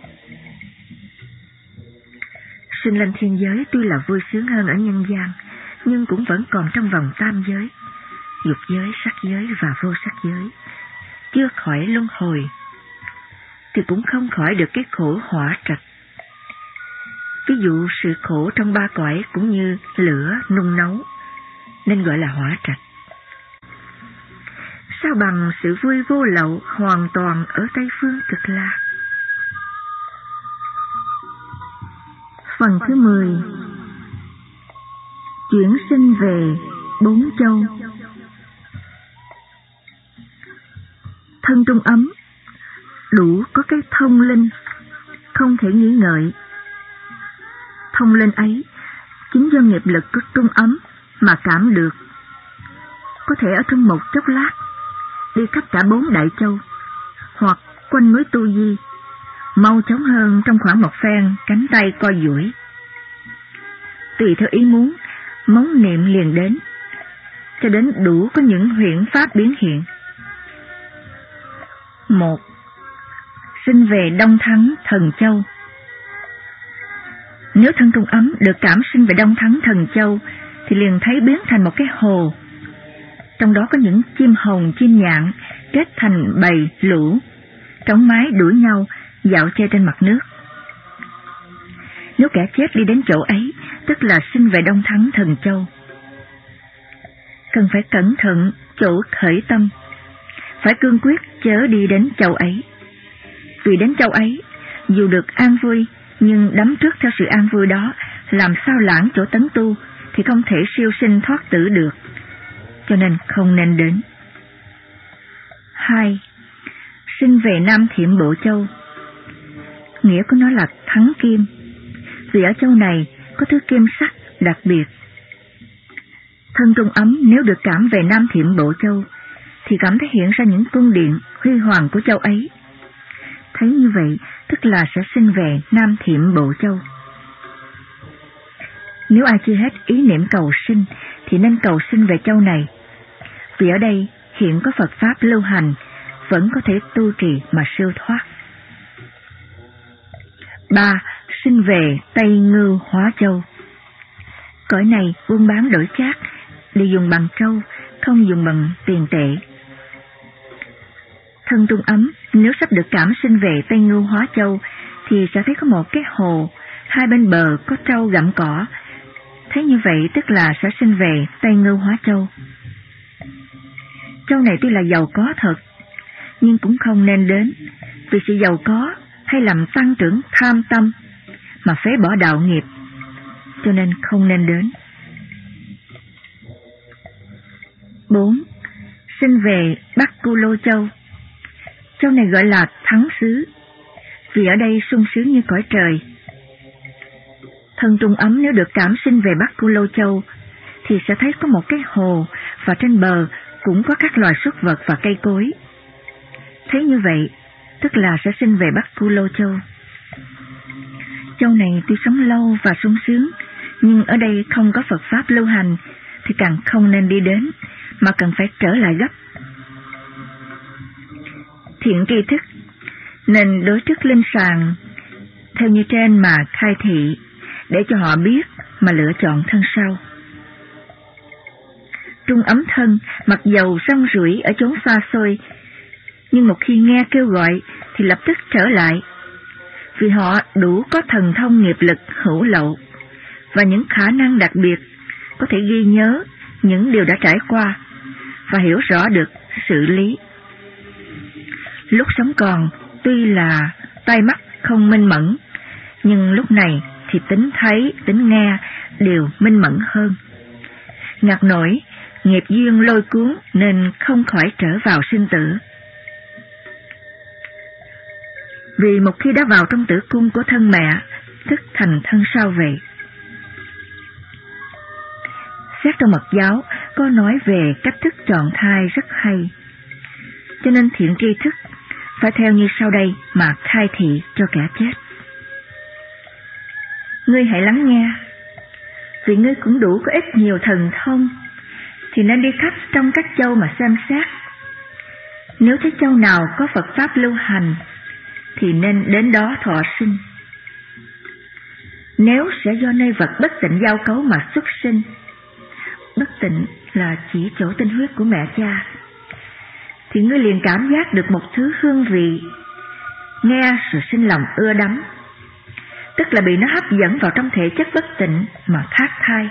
Sinh lên thiên giới tuy là vui sướng hơn ở nhân gian, nhưng cũng vẫn còn trong vòng tam giới, dục giới, sắc giới và vô sắc giới, chưa khỏi luân hồi, thì cũng không khỏi được cái khổ hỏa trạch. Ví dụ sự khổ trong ba cõi cũng như lửa nung nấu, nên gọi là hỏa trạch. Sao bằng sự vui vô lậu hoàn toàn ở Tây Phương Cực Lạc. Phần thứ mười. Chuyển sinh về bốn châu. Thân Trung Ấm đủ có cái thông linh, không thể nghĩ ngợi. Thông linh ấy chính do nghiệp lực của Trung Ấm mà cảm được, có thể ở trong một chốc lát đi khắp cả bốn đại châu, hoặc quanh núi Tu Di, mau chóng hơn trong khoảng một phen cánh tay co duỗi. Tùy theo ý muốn, móng niệm liền đến, cho đến đủ có những huyễn pháp biến hiện. Một. Sinh về Đông Thắng Thần Châu. Nếu thân Trung Ấm được cảm sinh về Đông Thắng Thần Châu, thì liền thấy biến thành một cái hồ, trong đó có những chim hồng, chim nhạn kết thành bầy lũ, trống mái đuổi nhau dạo chơi trên mặt nước. Nếu kẻ chết đi đến chỗ ấy, tức là sinh về Đông Thắng Thần Châu. Cần phải cẩn thận chỗ khởi tâm, phải cương quyết chớ đi đến châu ấy. Vì đến châu ấy, dù được an vui, nhưng đắm trước theo sự an vui đó, làm sao lãng chỗ tấn tu, thì không thể siêu sinh thoát tử được, cho nên không nên đến. Hai. Sinh về Nam Thiểm Bộ Châu. Nghĩa của nó là thắng kim, vì ở châu này có thứ kim sắc đặc biệt. Thân Trung Ấm nếu được cảm về Nam Thiểm Bộ Châu, thì cảm thấy hiện ra những cung điện huy hoàng của châu ấy. Thấy như vậy, tức là sẽ sinh về Nam Thiểm Bộ Châu. Nếu ai chưa hết ý niệm cầu sinh, thì nên cầu sinh về châu này, vì ở đây hiện có Phật Pháp lưu hành, vẫn có thể tu trì mà siêu thoát. Ba. Sinh về Tây Ngưu Hóa Châu. Cõi này buôn bán đổi chác, để dùng bằng trâu, không dùng bằng tiền tệ. Thân Trung Ấm nếu sắp được cảm sinh về Tây Ngưu Hóa Châu, thì sẽ thấy có một cái hồ, hai bên bờ có trâu gặm cỏ. Thế như vậy tức là sẽ sinh về Tây Ngưu Hóa Châu. Châu này tuy là giàu có thật, nhưng cũng không nên đến, vì sự giàu có hay làm tăng trưởng tham tâm, mà phế bỏ đạo nghiệp, cho nên không nên đến. Bốn. Sinh về Bắc Cu Lô Châu. Châu này gọi là Thắng Xứ, vì ở đây sung sướng như cõi trời. Thân Trung Ấm nếu được cảm sinh về Bắc Cu Lô Châu thì sẽ thấy có một cái hồ, và trên bờ cũng có các loài súc vật và cây cối. Thế như vậy, tức là sẽ sinh về Bắc Cu Lô Châu. Châu này tuy sống lâu và sung sướng, nhưng ở đây không có Phật Pháp lưu hành, thì càng không nên đi đến, mà cần phải trở lại gấp. Thiện tri thức nên đối trước linh sàng theo như trên mà khai thị, để cho họ biết mà lựa chọn thân sau. Trung Ấm thân mặc dầu rong ruổi ở chốn xa xôi, nhưng một khi nghe kêu gọi thì lập tức trở lại, vì họ đủ có thần thông nghiệp lực hữu lậu và những khả năng đặc biệt có thể ghi nhớ những điều đã trải qua và hiểu rõ được sự lý. Lúc sống còn tuy là tai mắt không minh mẫn, nhưng lúc này thì tính thấy, tính nghe đều minh mẫn hơn. Ngặt nổi nghiệp duyên lôi cuốn nên không khỏi trở vào sinh tử. Vì một khi đã vào trong tử cung của thân mẹ, tức thành thân sau vậy. Xét trong mật giáo có nói về cách thức chọn thai rất hay, cho nên thiện tri thức phải theo như sau đây mà khai thị cho kẻ chết. Ngươi hãy lắng nghe, vì ngươi cũng đủ có ít nhiều thần thông, thì nên đi khắp trong các châu mà xem xét. Nếu thấy châu nào có Phật Pháp lưu hành, thì nên đến đó thọ sinh. Nếu sẽ do nơi vật bất tịnh giao cấu mà xuất sinh, bất tịnh là chỉ chỗ tinh huyết của mẹ cha, thì ngươi liền cảm giác được một thứ hương vị, nghe rồi sinh lòng ưa đắm, tức là bị nó hấp dẫn vào trong thể chất bất tịnh mà thác thai.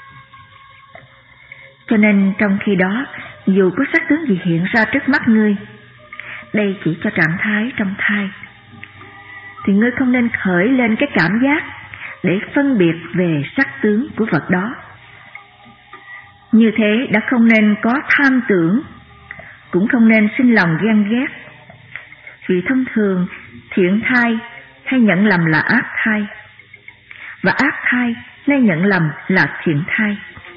Cho nên trong khi đó, dù có sắc tướng gì hiện ra trước mắt ngươi, đây chỉ cho trạng thái trong thai, thì ngươi không nên khởi lên cái cảm giác để phân biệt về sắc tướng của vật đó. Như thế đã không nên có tham tưởng, cũng không nên sinh lòng ghen ghét, vì thông thường thiện thai hay nhận lầm là ác thai, và ác thai nên nhận lầm là thiện thai.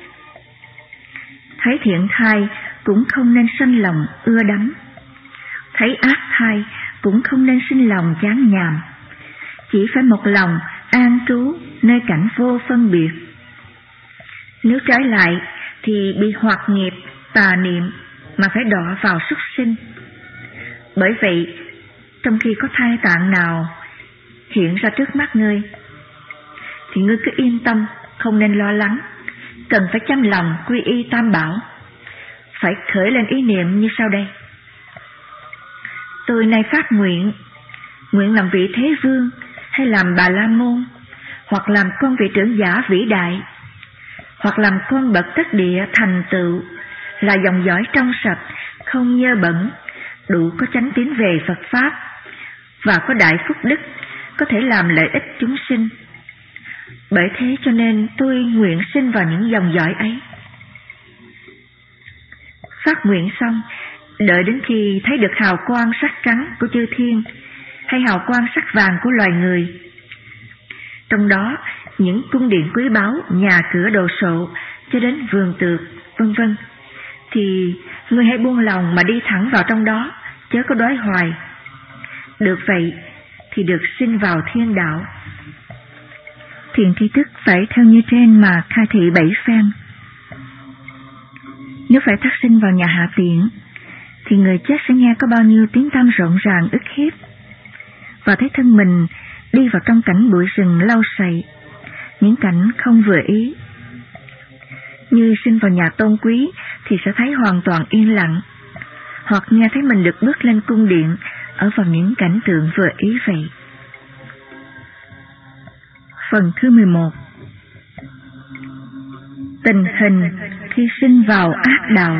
Thấy thiện thai cũng không nên sinh lòng ưa đắm, thấy ác thai cũng không nên sinh lòng chán nhàm, chỉ phải một lòng an trú nơi cảnh vô phân biệt. Nếu trái lại thì bị hoặc nghiệp, tà niệm mà phải đọa vào súc sinh. Bởi vậy, trong khi có thai tạng nào hiện ra trước mắt ngươi, thì ngươi cứ yên tâm, không nên lo lắng, cần phải chăm lòng quy y Tam Bảo, phải khởi lên ý niệm như sau đây: tôi nay phát nguyện, nguyện làm vị Thế Vương, hay làm Bà La Môn, hoặc làm con vị trưởng giả vĩ đại, hoặc làm con bậc tất địa thành tựu, là dòng dõi trong sạch, không nhơ bẩn, đủ có chánh tín về Phật Pháp, và có đại phúc đức, có thể làm lợi ích chúng sinh. Bởi thế cho nên tôi nguyện sinh vào những dòng dõi ấy. Phát nguyện xong, đợi đến khi thấy được hào quang sắc trắng của chư thiên, hay hào quang sắc vàng của loài người, trong đó những cung điện quý báu, nhà cửa đồ sộ, cho đến vườn tược, vân vân, thì ngươi hãy buông lòng mà đi thẳng vào trong đó, chớ có đói hoài. Được vậy thì được sinh vào thiên đạo. Thiện tri thức phải theo như trên mà khai thị bảy phen. Nếu phải thác sinh vào nhà hạ tiện, thì người chết sẽ nghe có bao nhiêu tiếng tăm rộn ràng ức hiếp, và thấy thân mình đi vào trong cảnh bụi rừng lau sậy, những cảnh không vừa ý. Như sinh vào nhà tôn quý thì sẽ thấy hoàn toàn yên lặng, hoặc nghe thấy mình được bước lên cung điện ở vào những cảnh tượng vừa ý vậy. Phần thứ mười một. Tình hình khi sinh vào ác đạo.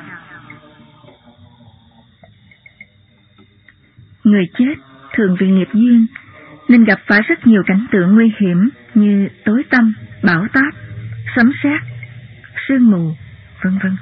Người chết thường vì nghiệp duyên nên gặp phải rất nhiều cảnh tượng nguy hiểm như tối tăm, bão táp, sấm sét, sương mù, vân vân.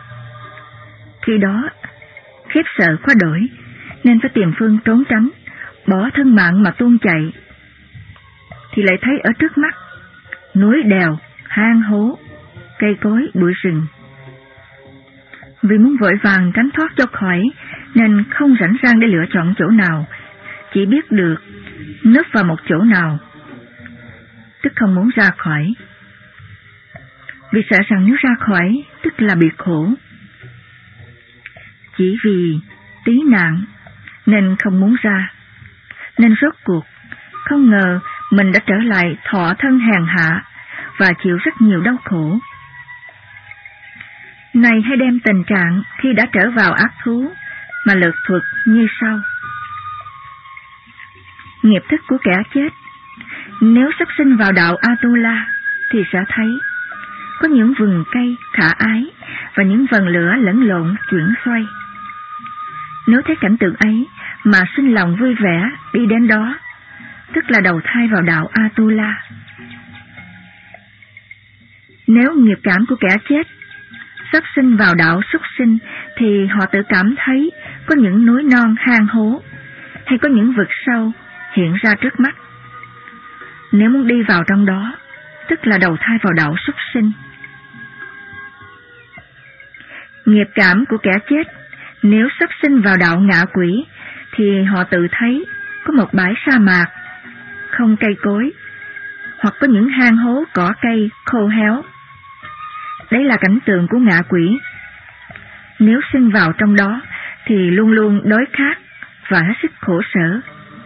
Khi đó khiếp sợ quá đổi nên phải tìm phương trốn tránh, bỏ thân mạng mà tuôn chạy, thì lại thấy ở trước mắt núi đèo, hang hố, cây cối, bụi rừng. Vì muốn vội vàng tránh thoát cho khỏi nên không rảnh rang để lựa chọn chỗ nào, chỉ biết được núp vào một chỗ nào, tức không muốn ra khỏi. Vì sợ rằng nếu ra khỏi tức là bị khổ. Chỉ vì tí nạn nên không muốn ra, nên rốt cuộc không ngờ mình đã trở lại thọ thân hèn hạ và chịu rất nhiều đau khổ. Này hãy đem tình trạng khi đã trở vào ác thú mà lược thuật như sau. Nghiệp thức của kẻ chết, nếu sắp sinh vào đạo Atula thì sẽ thấy có những vườn cây khả ái và những vần lửa lẫn lộn chuyển xoay. Nếu thấy cảnh tượng ấy mà sinh lòng vui vẻ đi đến đó, tức là đầu thai vào đạo Atula. Nếu nghiệp cảm của kẻ chết sắp sinh vào đạo súc sinh thì họ tự cảm thấy có những núi non hang hố hay có những vực sâu hiện ra trước mắt. Nếu muốn đi vào trong đó, tức là đầu thai vào đạo súc sinh. Nghiệp cảm của kẻ chết nếu sắp sinh vào đạo ngạ quỷ thì họ tự thấy có một bãi sa mạc không cây cối, hoặc có những hang hố cỏ cây khô héo. Đấy là cảnh tượng của ngạ quỷ. Nếu sinh vào trong đó thì luôn luôn đói khát và hết sức khổ sở.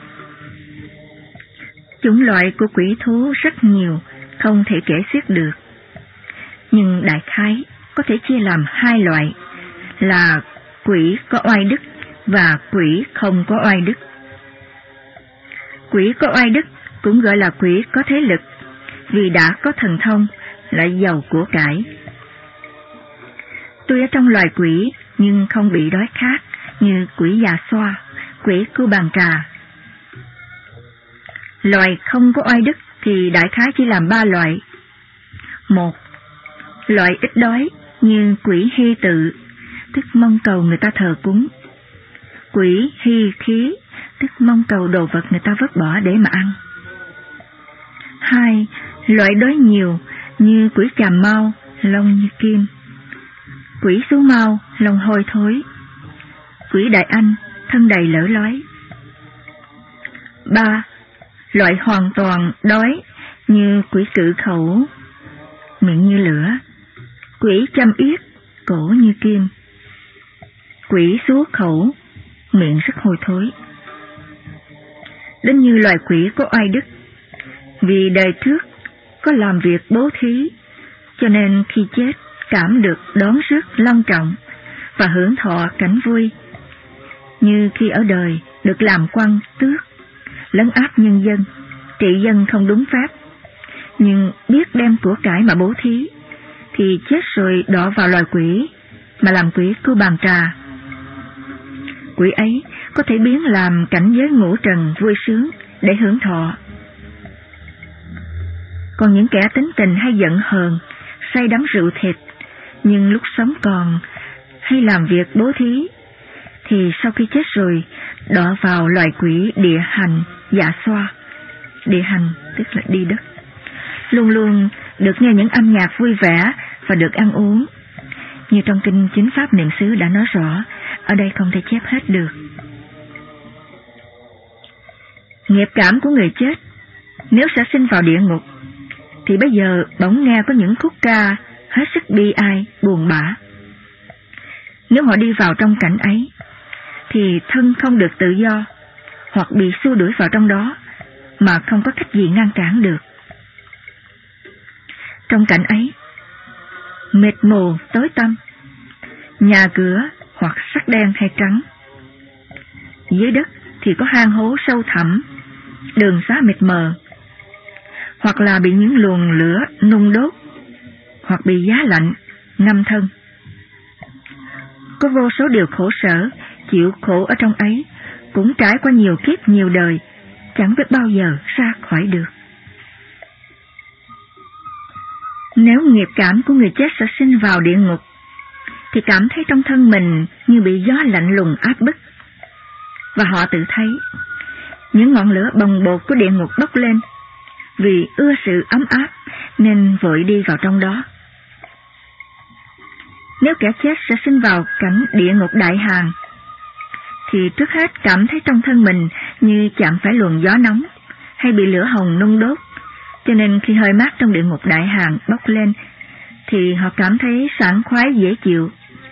Chủng loại của quỷ thú rất nhiều, không thể kể xiết được. Nhưng đại khái có thể chia làm hai loại, là quỷ có oai đức và quỷ không có oai đức. Quỷ có oai đức cũng gọi là quỷ có thế lực, vì đã có thần thông, lại giàu của cải. Tuy ở trong loài quỷ nhưng không bị đói khát như quỷ già xoa, quỷ cưu bàn trà. Loài không có oai đức thì đại khái chỉ làm ba loại. Một, loại ít đói như quỷ hy tự, tức mong cầu người ta thờ cúng. Quỷ hy khí, tức mong cầu đồ vật người ta vứt bỏ để mà ăn. Hai, loại đói nhiều như quỷ chàm mau, lông như kim. Quỷ xú mau, lông hôi thối. Quỷ đại anh, thân đầy lở lói. Ba, loại hoàn toàn đói như quỷ cự khẩu, miệng như lửa. Quỷ châm yết, cổ như kim. Quỷ xú khẩu, miệng rất hôi thối. Đến như loài quỷ có oai đức, vì đời trước có làm việc bố thí, cho nên khi chết cảm được đón rước long trọng và hưởng thọ cảnh vui, như khi ở đời được làm quan tước, lấn áp nhân dân, trị dân không đúng pháp, nhưng biết đem của cải mà bố thí, thì chết rồi đọa vào loài quỷ mà làm quỷ cưu bàn trà. Quỷ ấy có thể biến làm cảnh giới ngũ trần vui sướng để hưởng thọ. Còn những kẻ tính tình hay giận hờn, say đắm rượu thịt, nhưng lúc sống còn hay làm việc bố thí, thì sau khi chết rồi đọa vào loài quỷ địa hành dạ xoa. Địa hành tức là đi đất, luôn luôn được nghe những âm nhạc vui vẻ và được ăn uống. Như trong kinh Chính Pháp Niệm xứ đã nói rõ, ở đây không thể chép hết được. Nghiệp cảm của người chết nếu sẽ sinh vào địa ngục thì bây giờ bỗng nghe có những khúc ca hết sức bi ai, buồn bã. Nếu họ đi vào trong cảnh ấy thì thân không được tự do, hoặc bị xua đuổi vào trong đó mà không có cách gì ngăn cản được. Trong cảnh ấy, mịt mù tối tăm, nhà cửa hoặc sắc đen hay trắng. Dưới đất thì có hang hố sâu thẳm, đường xá mịt mờ, hoặc là bị những luồng lửa nung đốt, hoặc bị giá lạnh ngâm thân. Có vô số điều khổ sở, chịu khổ ở trong ấy, cũng trải qua nhiều kiếp nhiều đời, chẳng biết bao giờ ra khỏi được. Nếu nghiệp cảm của người chết sẽ sinh vào địa ngục, thì cảm thấy trong thân mình như bị gió lạnh lùng áp bức, và họ tự thấy những ngọn lửa bồng bột của địa ngục bốc lên, vì ưa sự ấm áp nên vội đi vào trong đó. Nếu kẻ chết sẽ sinh vào cảnh địa ngục đại hàng, thì trước hết cảm thấy trong thân mình như chạm phải luồng gió nóng hay bị lửa hồng nung đốt, cho nên khi hơi mát trong địa ngục đại hàng bốc lên thì họ cảm thấy sảng khoái dễ chịu.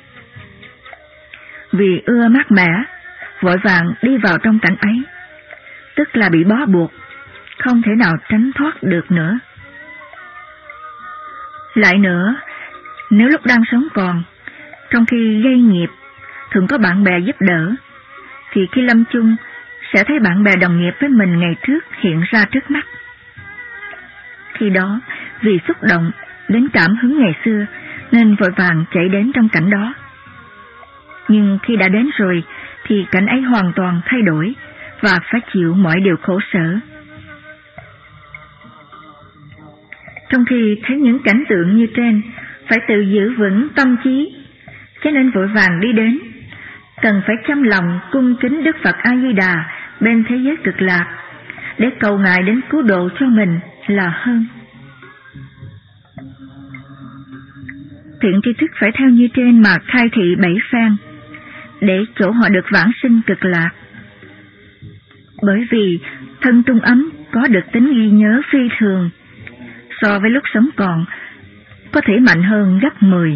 Vì ưa mát mẻ, vội vàng đi vào trong cảnh ấy, tức là bị bó buộc, không thể nào tránh thoát được nữa. Lại nữa, nếu lúc đang sống còn, trong khi gây nghiệp, thường có bạn bè giúp đỡ, thì khi lâm chung sẽ thấy bạn bè đồng nghiệp với mình ngày trước hiện ra trước mắt. Khi đó, vì xúc động đến cảm hứng ngày xưa nên vội vàng chạy đến trong cảnh đó. Nhưng khi đã đến rồi thì cảnh ấy hoàn toàn thay đổi và phải chịu mọi điều khổ sở. Trong khi thấy những cảnh tượng như trên, phải tự giữ vững tâm trí, cho nên vội vàng đi đến, cần phải chăm lòng cung kính Đức Phật A-di-đà bên thế giới cực lạc, để cầu Ngài đến cứu độ cho mình là hơn. Thiện tri thức phải theo như trên mà khai thị bảy phen, để chỗ họ được vãng sinh cực lạc. Bởi vì thân trung ấm có được tính ghi nhớ phi thường, so với lúc sống còn có thể mạnh hơn gấp mười.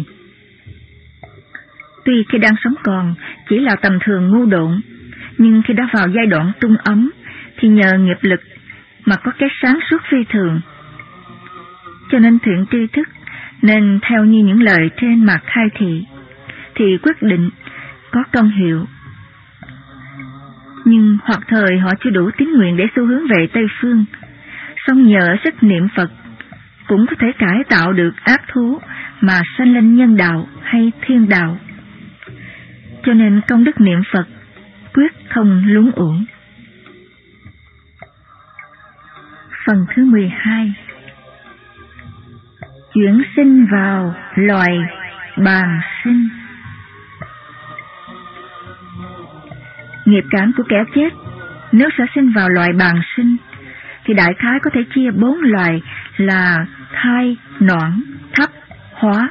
Tuy khi đang sống còn chỉ là tầm thường ngu độn, nhưng khi đã vào giai đoạn trung ấm thì nhờ nghiệp lực mà có cái sáng suốt phi thường. Cho nên thiện tri thức nên theo như những lời trên mà khai thị, thì quyết định có công hiệu. Nhưng hoặc thời họ chưa đủ tín nguyện để xu hướng về Tây Phương, song nhờ sức niệm Phật cũng có thể cải tạo được ác thú mà sanh lên nhân đạo hay thiên đạo. Cho nên công đức niệm Phật quyết không lún uổng. Phần thứ mười hai. Chuyển sinh vào loài bàng sinh. Nghiệp cảm của kẻ chết nếu sẽ sinh vào loài bàng sinh thì đại khái có thể chia bốn loài là thai, noãn, thấp, hóa.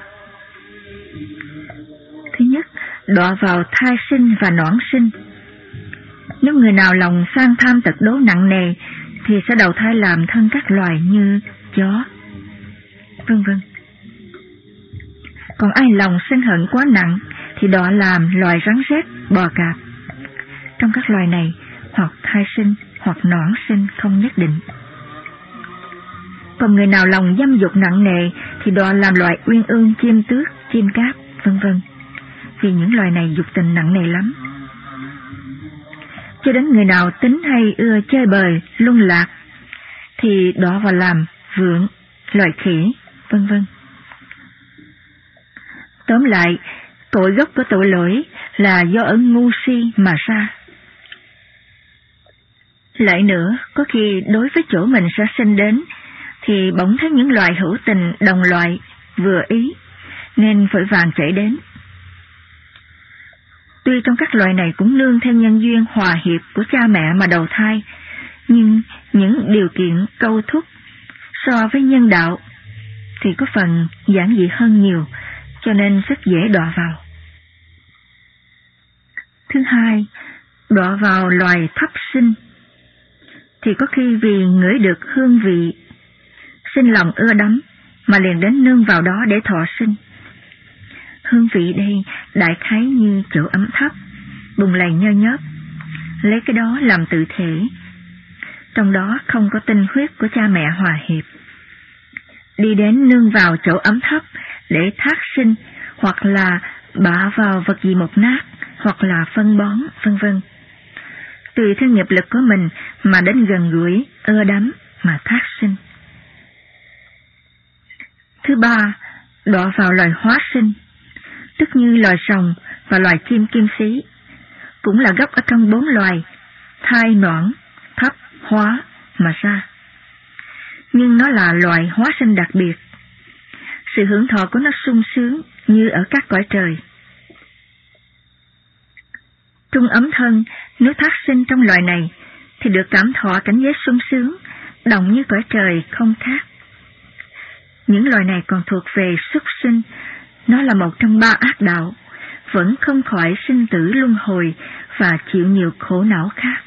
Thứ nhất, đọa vào thai sinh và noãn sinh. Nếu người nào lòng sang tham tật đố nặng nề thì sẽ đầu thai làm thân các loài như chó, vân vân. Còn ai lòng sân hận quá nặng thì đọa làm loài rắn rết, bò cạp. Trong các loài này, hoặc thai sinh hoặc noãn sinh không nhất định. Còn người nào lòng dâm dục nặng nề thì đọa làm loài uyên ương, chim tước, chim cáp, vân vân. Vì những loài này dục tình nặng nề lắm. Cho đến người nào tính hay ưa chơi bời, lung lạc thì đọa vào làm vượn, loài khỉ, vân vân. Tóm lại, cội gốc của tội lỗi là do ở ngu si mà ra. Lại nữa, có khi đối với chỗ mình sẽ sinh đến thì bỗng thấy những loài hữu tình đồng loại vừa ý nên vội vàng chạy đến. Tuy trong các loài này cũng nương theo nhân duyên hòa hiệp của cha mẹ mà đầu thai, nhưng những điều kiện câu thúc so với nhân đạo thì có phần giản dị hơn nhiều, cho nên rất dễ đọa vào. Thứ hai, đọa vào loài thấp sinh thì có khi vì ngửi được hương vị sinh lòng ưa đắm mà liền đến nương vào đó để thọ sinh. Hương vị đây đại khái như chỗ ấm thấp, bùng lầy nhơ nhớp, lấy cái đó làm tự thể. Trong đó không có tinh huyết của cha mẹ hòa hiệp. Đi đến nương vào chỗ ấm thấp để thác sinh, hoặc là bạ vào vật gì mục nát, hoặc là phân bón, vân vân. Tùy theo nghiệp lực của mình mà đến gần gũi, ưa đắm mà thác sinh. Thứ ba, đọa vào loài hóa sinh, tức như loài sồng và loài chim kim xí, cũng là gốc ở trong bốn loài thai, noãn, thấp, hóa mà ra. Nhưng nó là loài hóa sinh đặc biệt. Sự hưởng thọ của nó sung sướng như ở các cõi trời. Trung ấm thân nếu thác sinh trong loài này thì được cảm thọ cảnh giới sung sướng, động như cõi trời không thác. Những loài này còn thuộc về súc sinh, nó là một trong ba ác đạo, vẫn không khỏi sinh tử luân hồi và chịu nhiều khổ não khác.